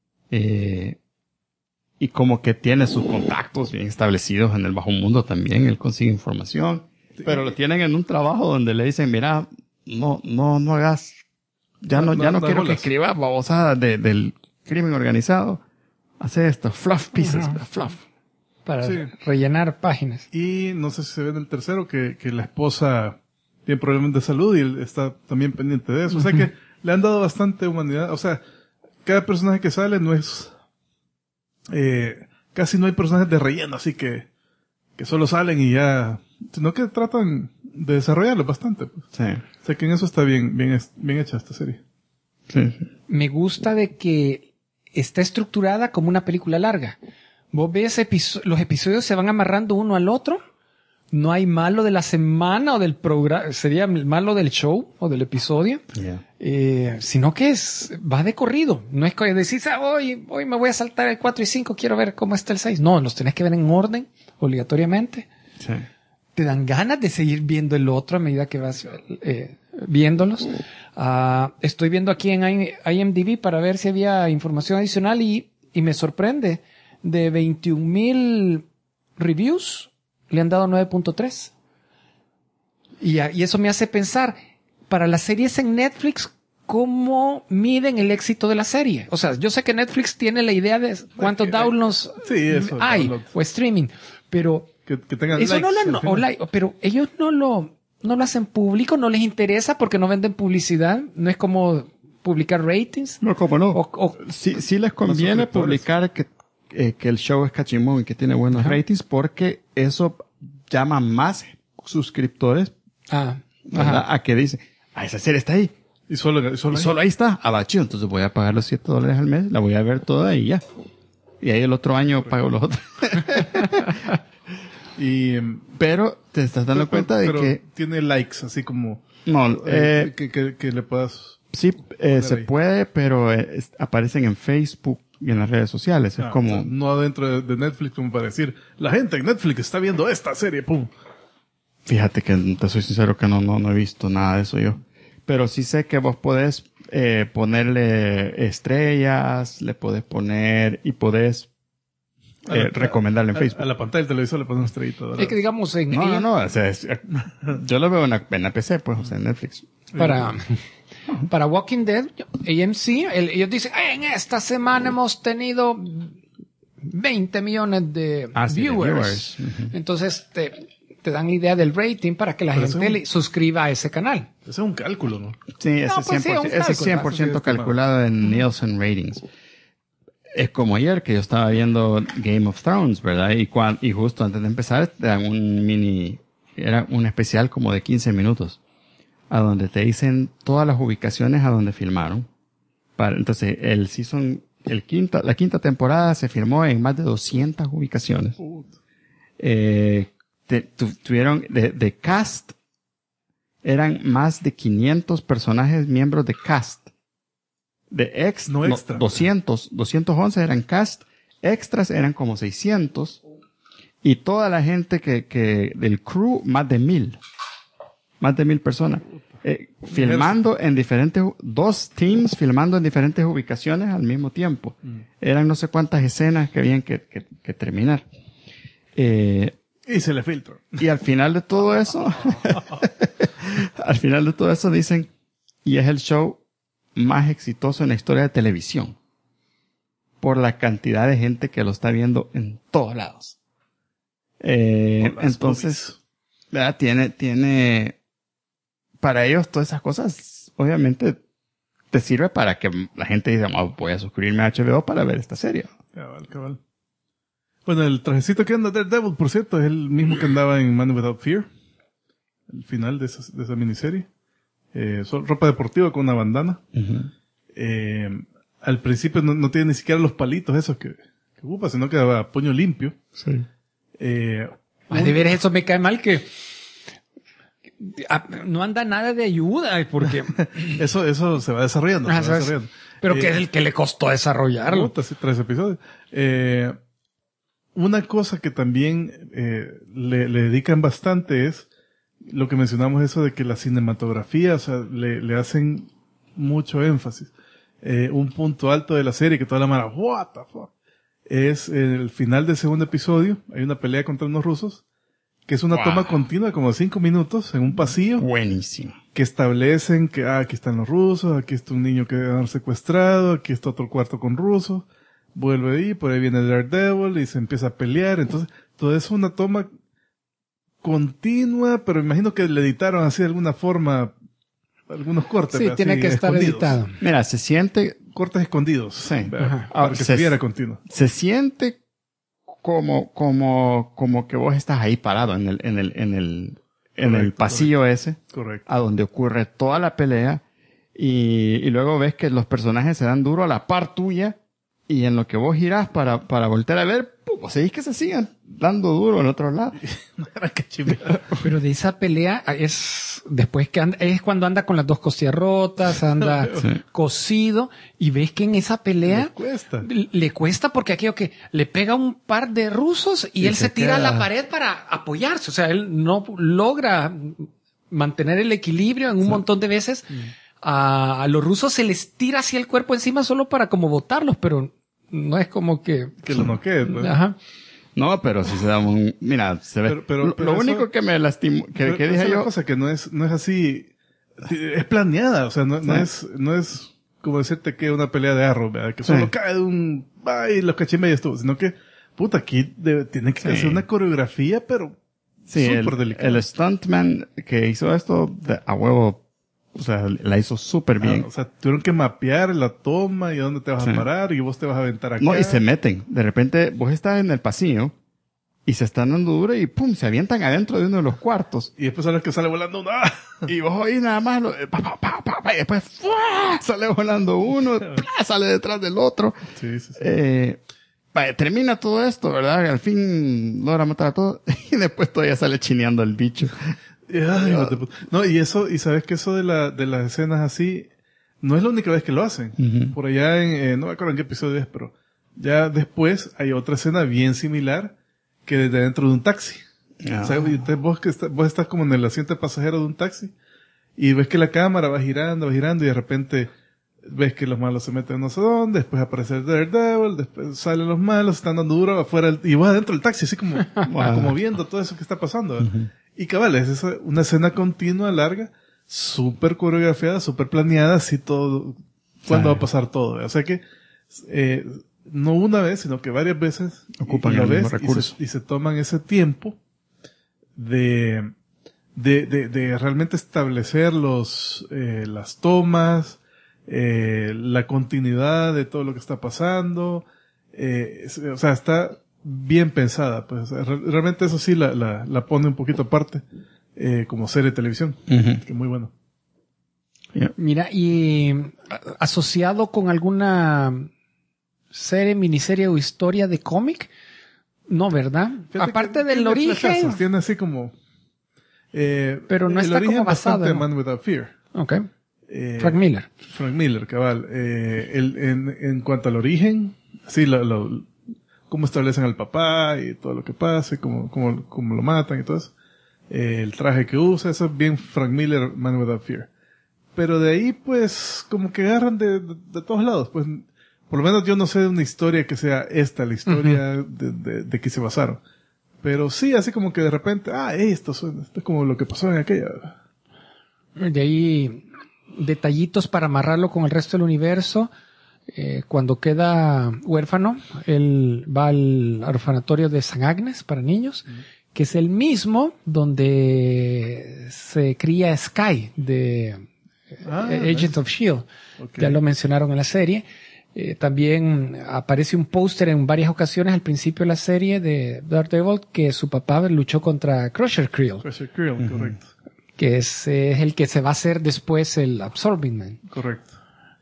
y como que tiene sus contactos bien establecidos en el bajo mundo también, él consigue información, pero lo tienen en un trabajo donde le dicen, mira, no hagas, ya no quiero que escribas babosadas del crimen organizado, hace esto, fluff pieces, fluff. Para rellenar páginas. Y no sé si se ve en el tercero que la esposa tiene problemas de salud y él está también pendiente de eso. O sea que le han dado bastante humanidad. O sea, cada personaje que sale no es... casi no hay personajes de relleno, así que solo salen y ya... Sino que tratan de desarrollarlo bastante. Pues. Sí. O sea que en eso está bien hecha esta serie. Sí. Me gusta de que está estructurada como una película larga. Vos ves los episodios se van amarrando uno al otro. No hay malo de la semana o del programa, sería malo del show o del episodio. Yeah. Sino que va de corrido. No es que decís, hoy me voy a saltar el 4 y 5, quiero ver cómo está el 6. No, los tenés que ver en orden, obligatoriamente. Sí. Te dan ganas de seguir viendo el otro a medida que vas viéndolos. Estoy viendo aquí en IMDb para ver si había información adicional y me sorprende. De 21,000 reviews, le han dado 9.3. Y eso me hace pensar, para las series en Netflix, ¿cómo miden el éxito de la serie? O sea, yo sé que Netflix tiene la idea de cuántos downloads hay, o streaming, pero que tengan eso likes, pero ellos no lo hacen público, no les interesa porque no venden publicidad. No es como publicar ratings? No, cómo no. O- Sí les conviene suscriptores. publicar que el show es cachimón y que tiene buenos ratings porque eso llama más suscriptores, ¿verdad? Ajá. A que dicen, esa serie está ahí. Y solo Y solo ahí está. Chido, entonces voy a pagar los $7 al mes, la voy a ver toda y ya. Y ahí el otro año pago los otros. y, Pero te estás dando cuenta de pero que... tiene likes, así como No, que le puedas... sí, se ahí. puede, pero aparecen en Facebook y en las redes sociales. Es como... o sea, no adentro de Netflix como para decir, la gente en Netflix está viendo esta serie, pum. Fíjate que te soy sincero que no he visto nada de eso yo. Pero sí sé que vos podés ponerle estrellas, le podés poner y podés recomendarle en Facebook. A la pantalla del televisor le pones una estrellita. ¿verdad? Es que digamos No. O sea, yo lo veo en la PC, pues, o sea, en Netflix. para Walking Dead, AMC, ellos dicen, en esta semana hemos tenido 20 millones de Sí, de viewers. Ujú. Entonces te dan idea del rating para que la Pero gente eso- le suscriba a ese canal. Ese es un cálculo, ¿no? Sí, ese No, pues sí, 100%, un ese es cálculo, 100% ¿no? calculado en Nielsen Ratings. Es como ayer que yo estaba viendo Game of Thrones, ¿verdad? Y justo antes de empezar te dan era un especial como de 15 minutos, a donde te dicen todas las ubicaciones a donde filmaron. Entonces, la quinta temporada se filmó en más de 200 ubicaciones. Tuvieron de cast, eran más de 500 personajes miembros de cast. No extra. 211 eran cast, extras eran como 600, y toda la gente que del crew, más de 1000 personas. Filmando en dos teams filmando en diferentes ubicaciones al mismo tiempo. Eran no sé cuántas escenas que habían que terminar. Y se le filtra. Y al final de todo eso, dicen, y es el show más exitoso en la historia de televisión. Por la cantidad de gente que lo está viendo en todos lados. Entonces, ¿verdad? Tiene, para ellos todas esas cosas, obviamente, te sirve para que la gente diga, voy a suscribirme a HBO para ver esta serie. Cabal. Bueno, el trajecito que anda Daredevil, por cierto, es el mismo que andaba en Man Without Fear. El final de esa miniserie. Ropa deportiva con una bandana. Al principio no tiene ni siquiera los palitos esos que ocupa, sino que a puño limpio. Sí. De veras, eso me cae mal que no anda nada de ayuda, porque Eso se va desarrollando. Ajá, se va ¿sabes? desarrollando. Pero que es el que le costó desarrollarlo. Puta, sí, 3 episodios. Una cosa que también le dedican bastante es lo que mencionamos, eso de que la cinematografía, o sea, le hacen mucho énfasis. Un punto alto de la serie que toda la mara, what the fuck, es el final del segundo episodio. Hay una pelea contra unos rusos, que es una toma continua como 5 minutos en un pasillo, Buenísimo. que establecen que aquí están los rusos, aquí está un niño que han secuestrado, aquí está otro cuarto con rusos, vuelve ahí, por ahí viene Daredevil y se empieza a pelear. Entonces, todo eso es una toma continua, pero imagino que le editaron así de alguna forma algunos cortes. Sí, así, tiene que estar escondidos. editado. Mira, se siente, Cortes escondidos. Sí. ¿verdad? Ajá. Para que se viera continuo. se siente como que vos estás ahí parado en el Correcto, pasillo ese, Correcto. a donde ocurre toda la pelea, y luego ves que los personajes se dan duro a la par tuya, y en lo que vos girás para voltear a ver, pues seguís que se sigan dando duro en otro lado. Pero de esa pelea es después que es cuando anda con las 2 costillas rotas, anda cosido, y ves que en esa pelea Le cuesta. le cuesta porque aquello que le pega un par de rusos y él se tira a queda- la pared para apoyarse. O sea, él no logra mantener el equilibrio en un montón de veces. A los rusos se les tira hacia el cuerpo encima solo para como botarlos, pero no es como que... Que lo noquee. ¿no? Ajá. No, pero si se da mira, se ve. Pero lo eso- único que me lastimó, que Pero esa dije es la yo, cosa que no es así, es planeada, o sea, no es como decirte que una pelea de arroz, ¿verdad? Que solo Sí. cae de un, y los cachimba y estuvo, sino que, puta, aquí tiene que Sí. hacer una coreografía, pero sí, súper delicada. el stuntman que hizo esto, a huevo, O sea, la hizo súper bien. O sea, tuvieron que mapear la toma y dónde te vas a parar y vos te vas a aventar acá. No, y se meten. De repente, vos estás en el pasillo y se están dando duro y pum, se avientan adentro de uno de los cuartos. Y después son los que sale volando uno. ¡Ah! Y vos oís nada más, y después ¡fua! Sale volando uno, ¡plá! Sale detrás del otro. Sí, sí, sí. Termina todo esto, ¿verdad? Al fin logra matar a todos y después todavía sale chineando el bicho. Ay, no, y sabes que eso de las escenas así, no es la única vez que lo hacen. Uh-huh. Por allá no me acuerdo en qué episodio es, pero ya después hay otra escena bien similar que desde dentro de un taxi. Ah. O sea, vos estás como en el asiento pasajero de un taxi y ves que la cámara va girando y de repente ves que los malos se meten no sé dónde, después aparece el Daredevil, después salen los malos, están dando duro afuera y vas adentro del taxi así como, como viendo todo eso que está pasando. Uh-huh. Y cabal, es una escena continua, larga, súper coreografiada, súper planeada, así todo, cuándo va a pasar todo. O sea que, no una vez, sino que varias veces ocupan el mismo recurso. Y se toman ese tiempo de realmente establecer las tomas, la continuidad de todo lo que está pasando, o sea, está bien pensada, pues. Realmente eso sí la pone un poquito aparte, como serie de televisión, Uh-huh. que es muy bueno. Yeah. Mira, y asociado con alguna serie, miniserie o historia de cómic, no, ¿verdad? Fíjate Aparte que del tiene origen, flashazos, tiene así como, pero no el está origen como basado bastante en... Man Without Fear. Okay. Frank Miller. Frank Miller, cabal. En cuanto al origen, sí, cómo establecen al papá y todo lo que pasa, y cómo lo matan y todo eso. El traje que usa, eso es bien Frank Miller, Man Without Fear. Pero de ahí, pues, como que agarran de todos lados. Pues, por lo menos yo no sé de una historia que sea esta, la historia uh-huh. de que se basaron. Pero sí, así como que de repente, esto es como lo que pasó en aquella. De ahí, detallitos para amarrarlo con el resto del universo. Cuando queda huérfano, él va al orfanatorio de San Agnes para niños, que es el mismo donde se cría Sky de Agents of S.H.I.E.L.D. Okay. Ya lo mencionaron en la serie. También aparece un póster en varias ocasiones al principio de la serie de Daredevil que su papá luchó contra Crusher Creel. Crusher Creel, uh-huh. Correcto. Que es el que se va a hacer después el Absorbing Man. Correcto.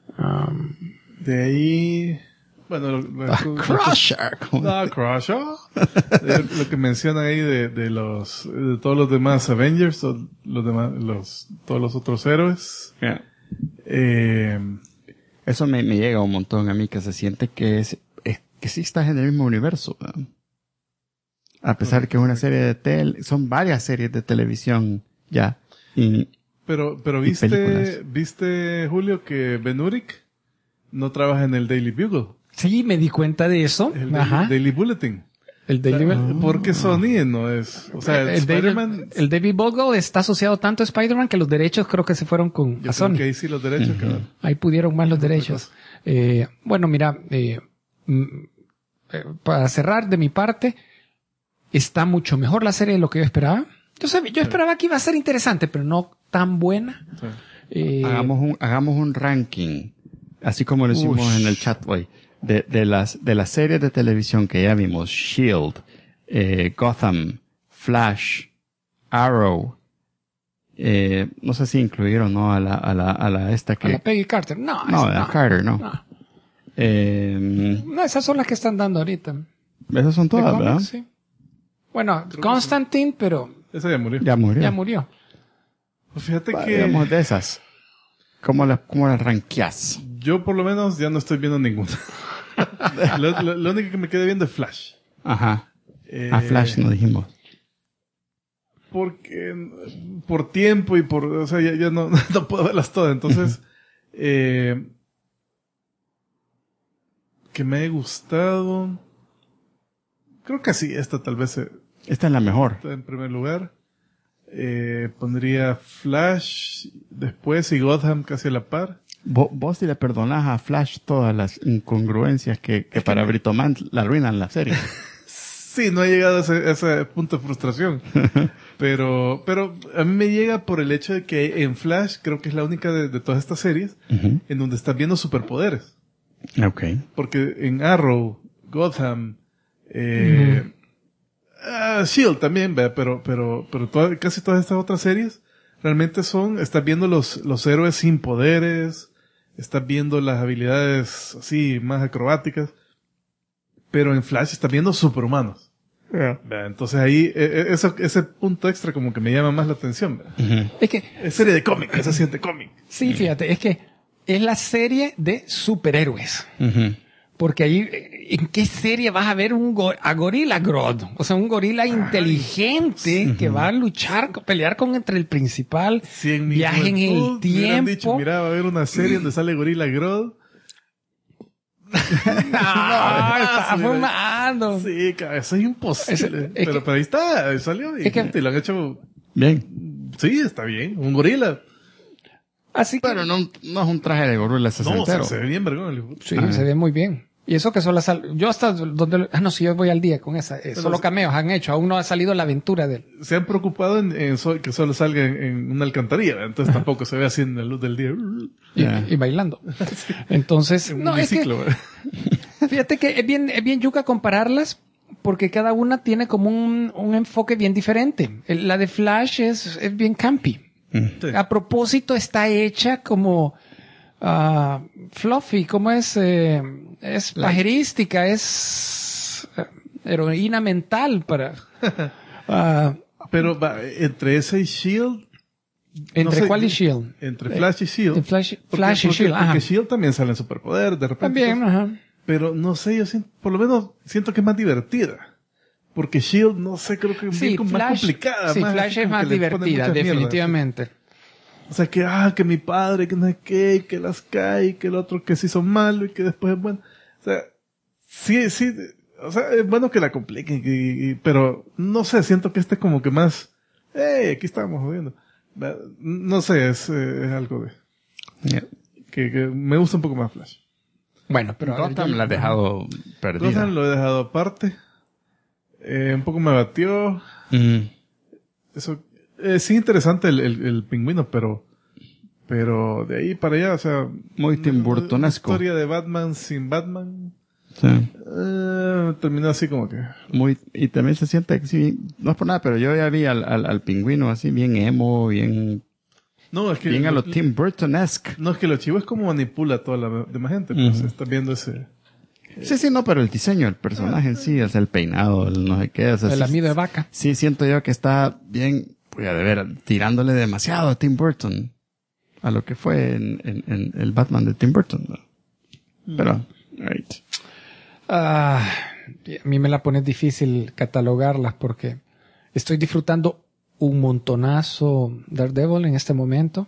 De ahí, bueno, Crusher. Crusher. Lo que mencionan ahí de todos los demás Avengers, o todos los otros héroes. Yeah. Eso me llega un montón a mí, que se siente que sí estás en el mismo universo, ¿verdad? A pesar que es una serie de son varias series de televisión ya. Pero viste, Julio, que Ben Urich no trabaja en el Daily Bugle. Sí, me di cuenta de eso. El Daily Bulletin. El Daily Porque Sony no es, o sea, Spider-Man. El Daily Bugle está asociado tanto a Spider-Man que los derechos creo que se fueron a Sony. Que ahí sí los derechos, uh-huh. Claro. Ahí pudieron más los derechos. Bueno, mira, para cerrar de mi parte, está mucho mejor la serie de lo que yo esperaba. Yo esperaba que iba a ser interesante, pero no tan buena. Sí. Hagamos un ranking, así como lo hicimos en el chat hoy, de las series de televisión que ya vimos: S.H.I.E.L.D., Gotham, Flash, Arrow, no sé si incluyeron, ¿no? A la esta que... A la Peggy Carter. No, a Carter, no. No, esas son las que están dando ahorita. Esas son todas, cómics, ¿verdad? Sí. Bueno, Constantine, pero... Esa ya murió. Ya murió. Pues fíjate que... Digamos de esas. ¿Cómo las rankeás? Yo por lo menos ya no estoy viendo ninguna. lo único que me quedé viendo es Flash. Ajá. A Flash no dijimos. Porque por tiempo y o sea, ya no puedo verlas todas. Entonces, que me haya gustado. Creo que sí, esta tal vez esta es la mejor. Está en primer lugar. Pondría Flash después y Gotham casi a la par. Vos si le perdonás a Flash todas las incongruencias que para Britoman la arruinan la serie. Sí, no he llegado a ese punto de frustración. Pero a mí me llega por el hecho de que en Flash, creo que es la única de todas estas series, en donde estás viendo superpoderes. Ok. Porque en Arrow, Gotham, Shield también, ¿ve? pero casi todas estas otras series realmente estás viendo los héroes sin poderes, estás viendo las habilidades así más acrobáticas, pero en Flash estás viendo superhumanos. Yeah. ¿Ve? Entonces ahí, ese punto extra como que me llama más la atención. ¿Ve? Es que, Es serie de cómic, se siente cómic. sí, fíjate, es que es la serie de superhéroes. Ujú. Porque ahí, ¿en qué serie vas a ver a Gorilla Grodd? O sea, un gorila inteligente que va a luchar, pelear entre el principal, Si en mi viaje en el juventud me hubieran dicho, tiempo. mira, va a haber una serie donde sale Gorilla Grodd. No, está sí, fumando. Sí, eso es imposible. Es Pero ahí está, salió y, es que- y lo han hecho. Bien. Sí, está bien, un gorila. Así que, Pero no es un traje de gorila No, sesentero. se ve bien, vergón. el hijo. sí, se ve muy bien. Y eso que solo yo hasta donde, no, si yo voy al día con esa, solo sí. cameos han hecho, aún no ha salido la aventura de él. Se han preocupado en que solo salga en una alcantarilla, entonces tampoco se ve así en la luz del día. Y bailando. Entonces, En no, un es que, biciclo. fíjate que es bien yuca compararlas, porque cada una tiene como un enfoque bien diferente. La de Flash es bien campy. Sí. A propósito está hecha como fluffy, como es pajerística, es heroína mental para Pero entre ese y Shield, entre sé, cuál y Shield. entre Flash y Shield. De Flash Porque- y Shield, porque ajá. Shield también sale en superpoder, de repente. También, ajá. Pero no sé, yo por lo menos siento que es más divertida. Porque Shield, no sé, creo que es Sí, más complicada. sí, más Flash así es como más que le ponen divertida, muchas mierdas. definitivamente. O sea, que mi padre, que no sé qué, y que las cae, y que el otro que se hizo malo, y que después es bueno. O sea, sí, o sea, es bueno que la compliquen, pero no sé, siento que este es como que más, aquí estamos jodiendo. No sé, es algo de, Yeah. que me gusta un poco más Flash. Bueno, pero a ver, Gotham la ha dejado perdida. Gotham lo he dejado aparte. Un poco me batió. Ujú. Eso, sí interesante el pingüino, pero de ahí para allá, o sea. Muy Tim Burtonesco. Una historia de Batman sin Batman. Sí. Terminó así como que. Y también se siente así, no es por nada, pero yo ya vi al pingüino así bien emo, bien No, es que. a lo Tim Burtonesque. No, es que lo chivo es como manipula a toda la demás gente. Pues estás viendo ese. Sí, no, pero el diseño, el personaje en sí, o sea, el peinado, el no sé qué, o sea, el sí, amigo de vaca. sí siento yo que está bien, pues de ver, tirándole demasiado a Tim Burton, a lo que fue en el Batman de Tim Burton, ¿no? Pero, right. A mí me la pone difícil catalogarlas porque estoy disfrutando un montonazo Daredevil en este momento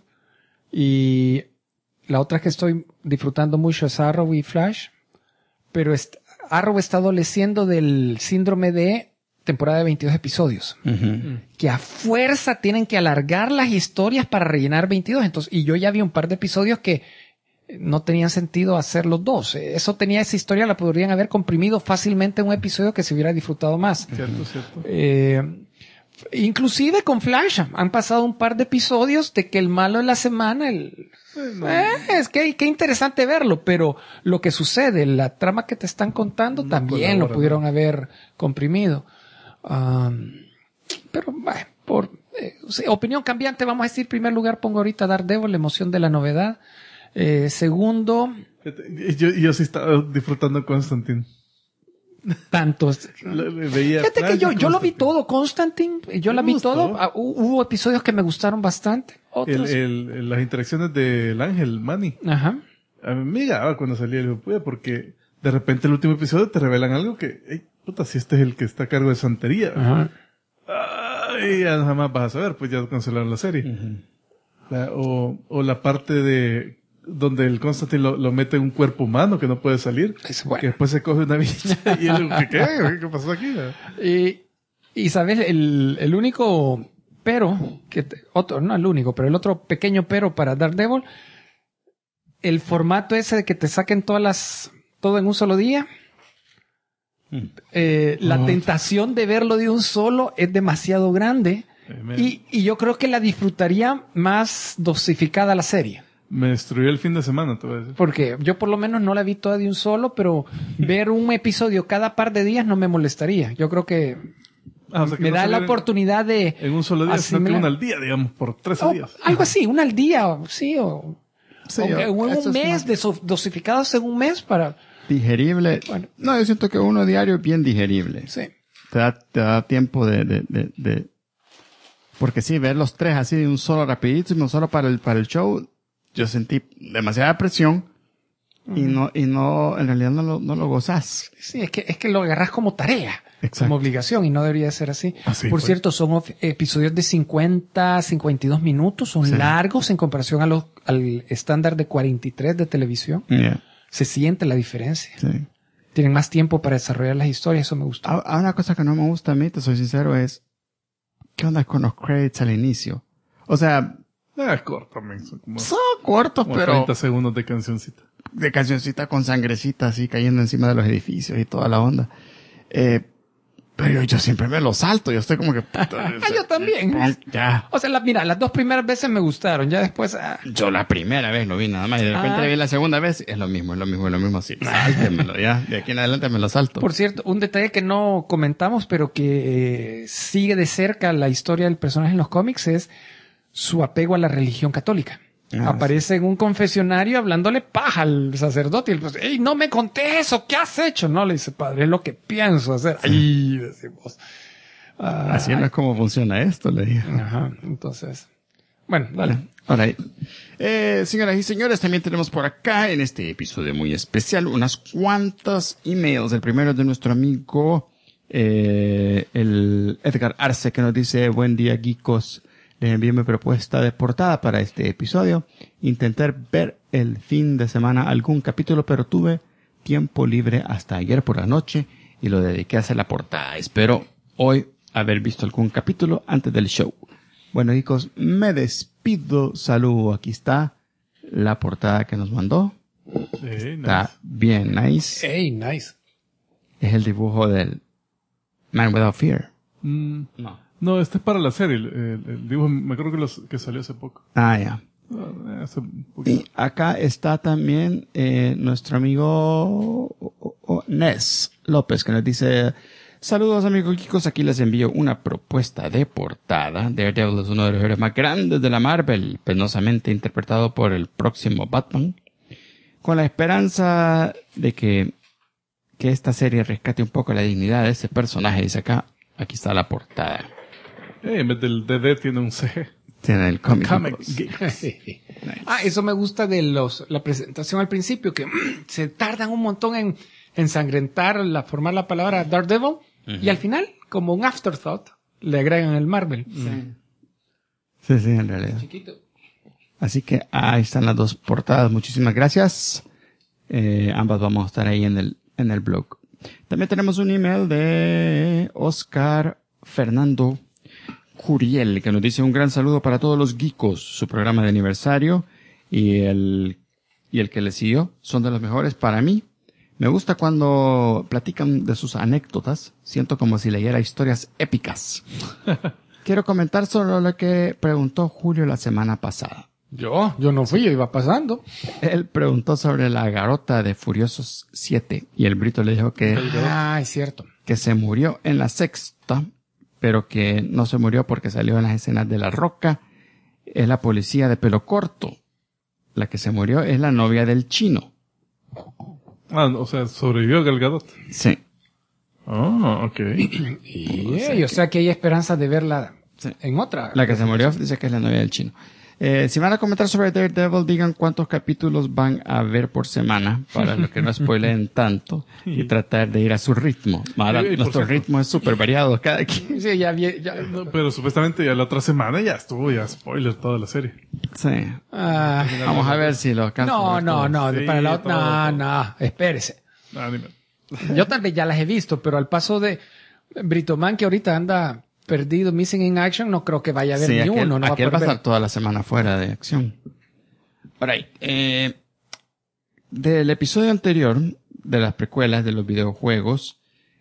y la otra que estoy disfrutando mucho es Arrow y Flash, pero Arrow está adoleciendo del síndrome de temporada de 22 episodios, que a fuerza tienen que alargar las historias para rellenar 22. Entonces, y yo ya vi un par de episodios que no tenían sentido hacer los dos. Esa historia la podrían haber comprimido fácilmente en un episodio que se hubiera disfrutado más. Cierto. Inclusive con Flash han pasado un par de episodios de que el malo de la semana es que qué interesante verlo, pero lo que sucede, la trama que te están contando No también lo colabora, pudieron ¿no? haber comprimido. Pero bueno, sí, opinión cambiante, vamos a decir, en primer lugar pongo ahorita Daredevil, la emoción de la novedad. Segundo, Yo sí estaba disfrutando Constantine. tantos. Veía Fíjate que Flash y yo lo vi Constantine. todo, Constantine, yo Me la vi gustó. todo. Hubo episodios que me gustaron bastante. Otros. Las interacciones del ángel, Manny. Ajá. A mí me llegaba cuando salía el hijo, porque de repente el último episodio te revelan algo que, hey, puta, si este es el que está a cargo de santería. Ajá. Ay, ya jamás vas a saber, pues ya cancelaron la serie. O la parte de donde el Constantine lo mete en un cuerpo humano que no puede salir. Es bueno. Que después se coge una bicha y él, ¿qué pasó aquí? Y sabes, el único pero, no el único, pero el otro pequeño pero para Daredevil, el formato ese de que te saquen todo en un solo día, La tentación de verlo de un solo es demasiado grande. Y yo creo que la disfrutaría más dosificada la serie. Me destruyó el fin de semana, te voy a decir. Porque yo por lo menos no la vi toda de un solo, pero ver un episodio cada par de días no me molestaría. Yo creo que O sea, que me no da la saliera oportunidad de... en un solo día, sino que asimilar. una al día, digamos, por 13 días. Algo así, una al día, sí, o Sí, o en eso un es mes, más dosificados en un mes para... digerible. Bueno. No, yo siento que uno diario es bien digerible. Sí. Te da tiempo porque sí, ver los tres así de un solo rapidísimo, solo para el show, yo sentí demasiada presión y no, en realidad no lo gozas. Sí, es que lo agarras como tarea, Exacto. como obligación, y no debería ser así. Así Por fue. cierto, son episodios de 50, 52 minutos, son Sí. largos en comparación al estándar de 43 de televisión. Yeah, Se siente la diferencia. sí. Tienen más tiempo para desarrollar las historias, eso me gustó. Una cosa que no me gusta a mí, te soy sincero, es ¿qué onda con los credits al inicio? O sea, Es corto, también. Son como son cortos, pero 30 segundos de cancioncita. de cancioncita con sangrecita así cayendo encima de los edificios y toda la onda. Pero yo siempre me lo salto, yo estoy como que... Yo también. Ya. O sea, mira, las dos primeras veces me gustaron, ya después... Yo la primera vez lo vi nada más y de repente vi la segunda vez, es lo mismo, así. Sáltemelo ya, de aquí en adelante me lo salto. Por cierto, un detalle que no comentamos, pero que sigue de cerca la historia del personaje en los cómics es su apego a la religión católica. Aparece en un confesionario hablándole paja al sacerdote y él pues, ¡ey, no me conté eso! ¿Qué has hecho? No, le dice, padre, es lo que pienso hacer. ¡Ay! Decimos. Así no es como funciona esto, le dije. Ajá, entonces... Bueno, dale. Alright. Señoras y señores, también tenemos por acá en este episodio muy especial unas cuantas emails. El primero es de nuestro amigo el Edgar Arce, que nos dice: buen día, geekos. Les envío mi propuesta de portada para este episodio. Intenté ver el fin de semana algún capítulo, pero tuve tiempo libre hasta ayer por la noche y lo dediqué a hacer la portada. Espero hoy haber visto algún capítulo antes del show. Bueno, chicos, me despido. Saludo. Aquí está la portada que nos mandó. Está bien nice. ¡Ey, nice! Es el dibujo del Man Without Fear. No, este es para la serie. El dibujo, me acuerdo que salió hace poco. Ah, ya. Hace un poquito. Y acá está también nuestro amigo Nes López, que nos dice: saludos, amigos geekos, aquí les envío una propuesta de portada. Daredevil es uno de los héroes más grandes de la Marvel, penosamente interpretado por el próximo Batman. Con la esperanza de que esta serie rescate un poco la dignidad de ese personaje, dice acá. Aquí está la portada. En vez del DD tiene un CG. Tiene el cómic. Eso me gusta de la presentación al principio, que se tardan un montón en ensangrentar, formar la palabra Daredevil, y al final, como un afterthought, le agregan el Marvel. Sí, en realidad. Chiquito. Así que ahí están las dos portadas. Muchísimas gracias. Ambas vamos a estar ahí en el blog. También tenemos un email de Oscar Fernando Curiel, que nos dice: un gran saludo para todos los geekos. Su programa de aniversario y el que le siguió son de los mejores para mí. Me gusta cuando platican de sus anécdotas. Siento como si leyera historias épicas. Quiero comentar sobre lo que preguntó Julio la semana pasada. Yo no fui, yo iba pasando. Él preguntó sobre la garota de Furiosos 7 y el Brito le dijo que Es cierto. se murió en la sexta, pero que no se murió porque salió en las escenas de La Roca. Es la policía de pelo corto. La que se murió es la novia del chino. O sea, sobrevivió Gal Gadot. Sí. Ok. O sea que hay esperanza de verla Sí. en otra. La que se murió dice que es la novia del chino. Si van a comentar sobre Daredevil, digan cuántos capítulos van a ver por semana, para los que no spoileen tanto, y tratar de ir a su ritmo. Ahora, por nuestro cierto. ritmo es súper variado cada quien. Sí, ya. No, pero supuestamente ya la otra semana ya estuvo, ya spoiler toda la serie. Sí. Ah, Vamos a ver si lo alcanzo. no, Sí, para la otra. todo. No, espérese. Dime. Yo tal vez ya las he visto, pero al paso de Britoman, que ahorita anda perdido, missing in action, no creo que vaya a ver Sí, ni aquel, uno. No aquel va a poder estar ver. toda la semana fuera de acción. Alright. Del episodio anterior, de las precuelas de los videojuegos,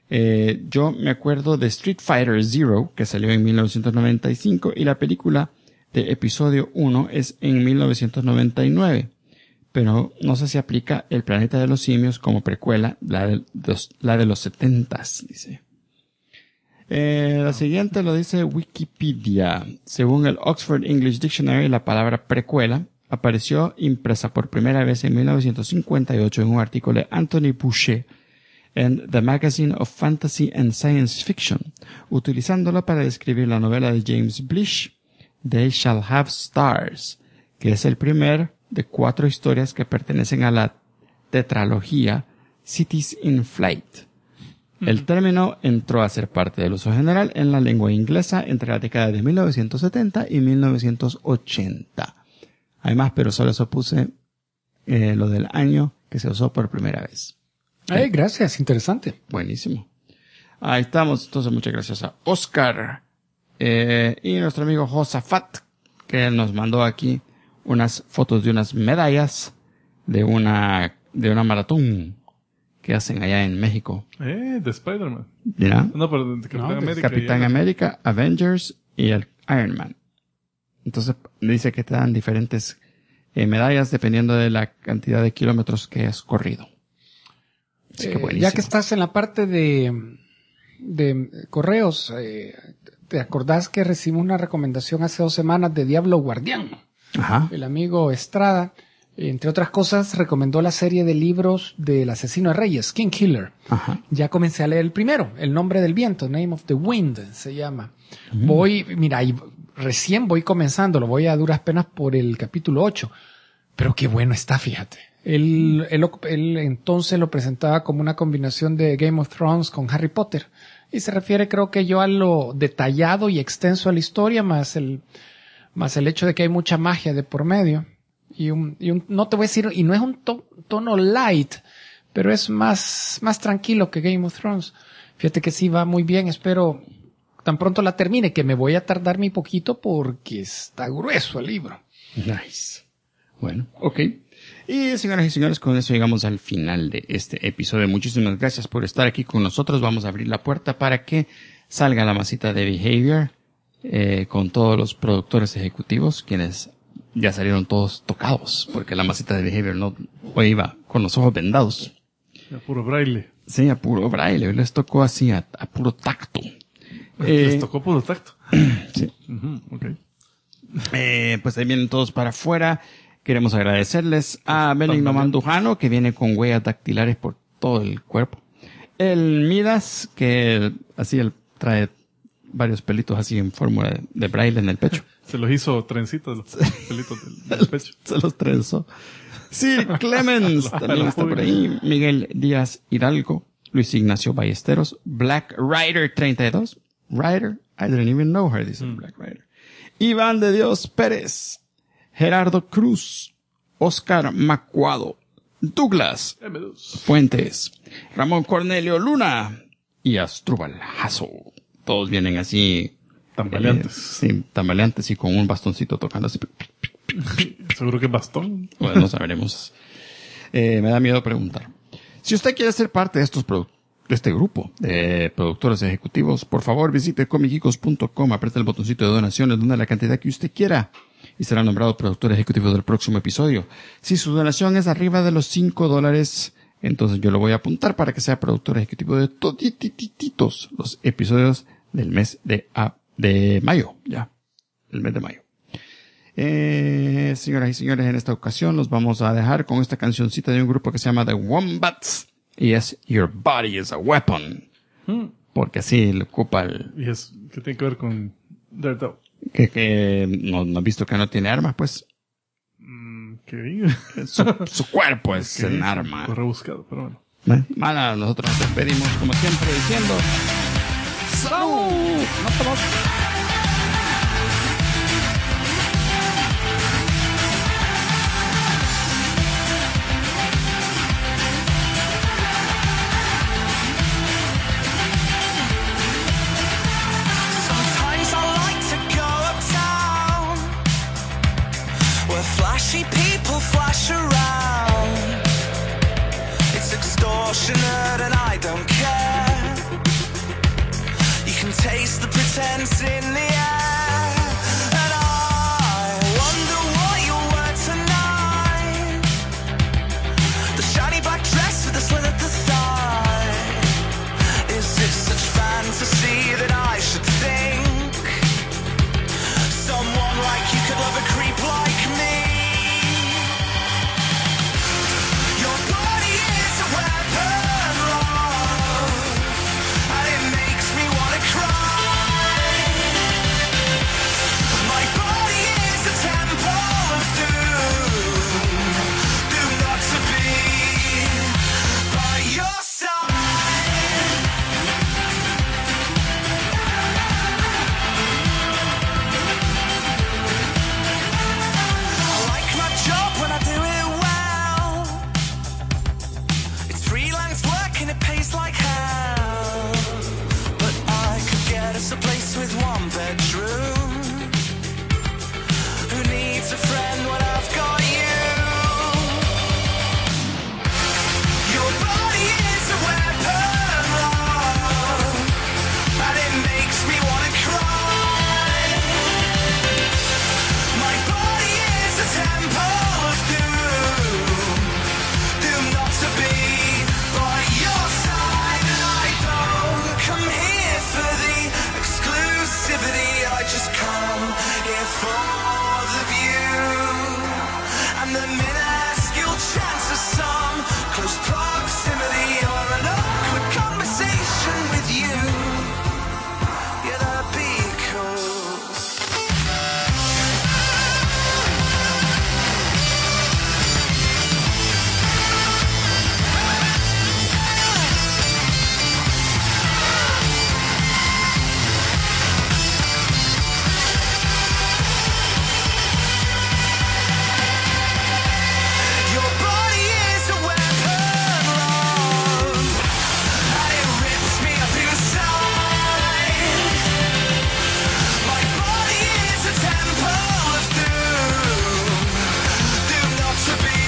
Yo me acuerdo de Street Fighter Zero, que salió en 1995, y la película de episodio 1 es en 1999. Pero no sé si aplica El planeta de los simios como precuela, la de los 70s, dice. La siguiente lo dice Wikipedia. Según el Oxford English Dictionary, la palabra precuela apareció impresa por primera vez en 1958 en un artículo de Anthony Boucher en The Magazine of Fantasy and Science Fiction, utilizándola para describir la novela de James Blish, They Shall Have Stars, que es el primer de 4 historias que pertenecen a la tetralogía Cities in Flight. El término entró a ser parte del uso general en la lengua inglesa entre la década de 1970 y 1980. Hay más, pero solo eso puse lo del año que se usó por primera vez. Gracias, interesante. Buenísimo. Ahí estamos. Entonces, muchas gracias a Oscar y nuestro amigo Josafat, que nos mandó aquí unas fotos de unas medallas de una maratón que hacen allá en México. De Spider-Man. ¿Mira? No, pero de Capitán América. Capitán América, Avengers y el Iron Man. Entonces dice que te dan diferentes medallas dependiendo de la cantidad de kilómetros que has corrido. Así que buenísimo. Ya que estás en la parte de correos, ¿te acordás que recibimos una recomendación hace 2 semanas de Diablo Guardián? Ajá. El amigo Estrada, entre otras cosas, recomendó la serie de libros del asesino de reyes, King Killer. Ajá. Ya comencé a leer el primero, El nombre del viento, Name of the Wind, se llama. Recién voy comenzándolo, voy a duras penas por el capítulo 8. Pero qué bueno está, fíjate. Él entonces lo presentaba como una combinación de Game of Thrones con Harry Potter. Y se refiere, creo que yo, a lo detallado y extenso de la historia, más el hecho de que hay mucha magia de por medio. No te voy a decir, y no es un tono light, pero es más tranquilo que Game of Thrones. Fíjate que sí va muy bien, espero tan pronto la termine, que me voy a tardar mi poquito porque está grueso el libro. Nice. Bueno, ok. Y señoras y señores, con eso llegamos al final de este episodio. Muchísimas gracias por estar aquí con nosotros. Vamos a abrir la puerta para que salga la masita de Behavior con todos los productores ejecutivos, quienes ya salieron todos tocados, porque la masita de Behavior hoy iba con los ojos vendados. A puro braille. Sí, a puro braille. Hoy les tocó así, a puro tacto. Les tocó puro tacto. Sí. Okay. Pues ahí vienen todos para afuera. Queremos agradecerles a Benigno Mandujano, que viene con huellas dactilares por todo el cuerpo. El Midas, que así él trae varios pelitos así en forma de braille en el pecho. Se los hizo trencitos los pelitos del pecho. Se los trenzó. Sir Clemens también está por ahí. Miguel Díaz Hidalgo. Luis Ignacio Ballesteros. Black Rider 32. Rider, I didn't even know her, dice Black Rider. Iván de Dios Pérez. Gerardo Cruz. Oscar Macuado. Douglas Fuentes. Ramón Cornelio Luna. Y Astrubal Jasso. Todos vienen así. Tambaleantes. Sí, tambaleantes y con un bastoncito tocando así. ¿Seguro que bastón? Bueno, no sabremos. Me da miedo preguntar. Si usted quiere ser parte de este grupo de productores ejecutivos, por favor visite comicicos.com, apriete el botoncito de donaciones, dona la cantidad que usted quiera y será nombrado productor ejecutivo del próximo episodio. Si su donación es arriba de los $5, entonces yo lo voy a apuntar para que sea productor ejecutivo de todititos los episodios del mes de mayo, ya, el mes de mayo. Señoras y señores, en esta ocasión los vamos a dejar con esta cancioncita de un grupo que se llama The Wombats y es Your Body is a Weapon, porque así le ocupa el... ¿Y es qué tiene que ver con Daredevil? Que no has visto que no tiene armas, pues. ¿Qué? Su cuerpo es Okay, un arma. Fue rebuscado, pero bueno. Mana, nosotros nos despedimos como siempre diciendo ¡salud! ¡No estamos! Flashy people flash around. It's extortionate and I don't care. tense in the air, and I wonder what you were tonight. The shiny black dress with the slit at the thigh. Is it such fantasy that I should think someone like you could love a creep like me? Your body is a weapon, love, and it makes me wanna cry. My body is a temple of doom, doomed not to be by your side. I like my job when I do it well. It's freelance work and it pays like hell. But I could get us a place with one bedroom. Who needs a friend when I've got you? Your body is a weapon, love, and it makes me wanna cry. My body is a temple of doom, doomed not to be by your side. And I don't come here for the exclusivity, I just come here for the view and the minuscule chance of some close proximity or an awkward conversation with you. Yeah, that'd be cool. Your body is a weapon, love, and it rips me up inside. My body is a temple of doom, doomed not to be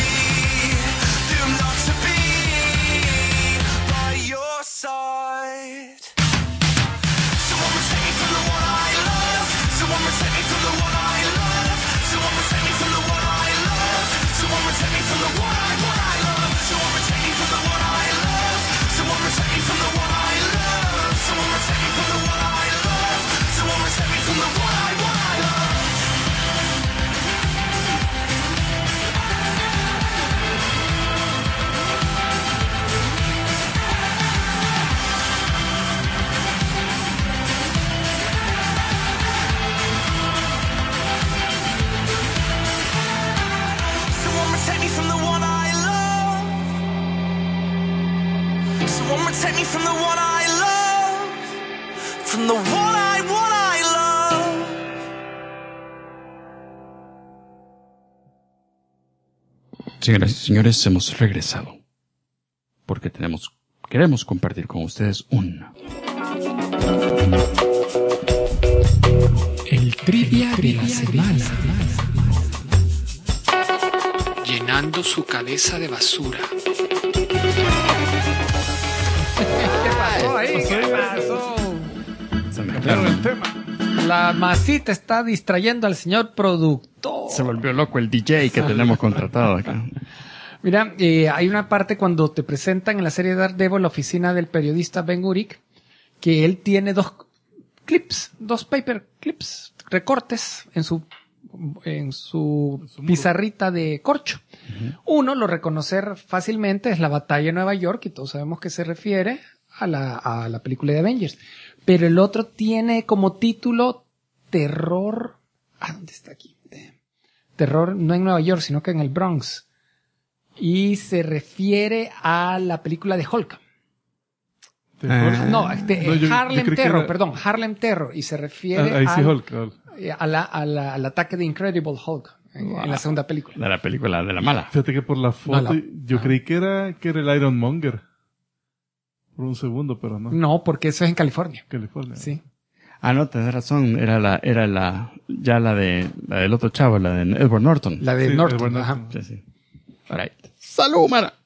by your side. Someone protect me from the one I love. Someone protect me from the one I love. Someone protect me from the one I love. Someone protect me from the one I love. Someone protect me from the one I love. Someone protect me from the one I love. Someone protect me from the one I love. Someone protect me from the one I love. Someone protect me from the one I love. Someone protect me from the one I love. From the one I love. Señoras y señores, hemos regresado porque queremos compartir con ustedes El trivia de la semana. Llenando su cabeza de basura. ¿Qué pasó ahí? ¿Qué pasó? Se me Cambiaron el tema. La masita está distrayendo al señor productor. Se volvió loco el DJ que tenemos contratado acá. Mira, hay una parte cuando te presentan en la serie Daredevil la oficina del periodista Ben Urich, que él tiene dos paper clips, recortes en su pizarrita de corcho. Uno, lo reconocer fácilmente, es la batalla de Nueva York, y todos sabemos que se refiere a la película de Avengers. Pero el otro tiene como título Terror. ¿Dónde está aquí? Terror no en Nueva York, sino que en el Bronx. Y se refiere a la película de Hulk. Harlem Terror, perdón, Harlem Terror. Y se refiere al ataque de Incredible Hulk en la segunda película. De la película de la mala. Fíjate que por la foto yo creí que era el Iron Monger. Por un segundo, pero no. No, porque eso es en California. California. Sí. Ah, no, tenés razón. Era la del otro chavo, la de Edward Norton. La de Norton. Edward Norton. Sí, sí. All right. ¡Salud, Mara!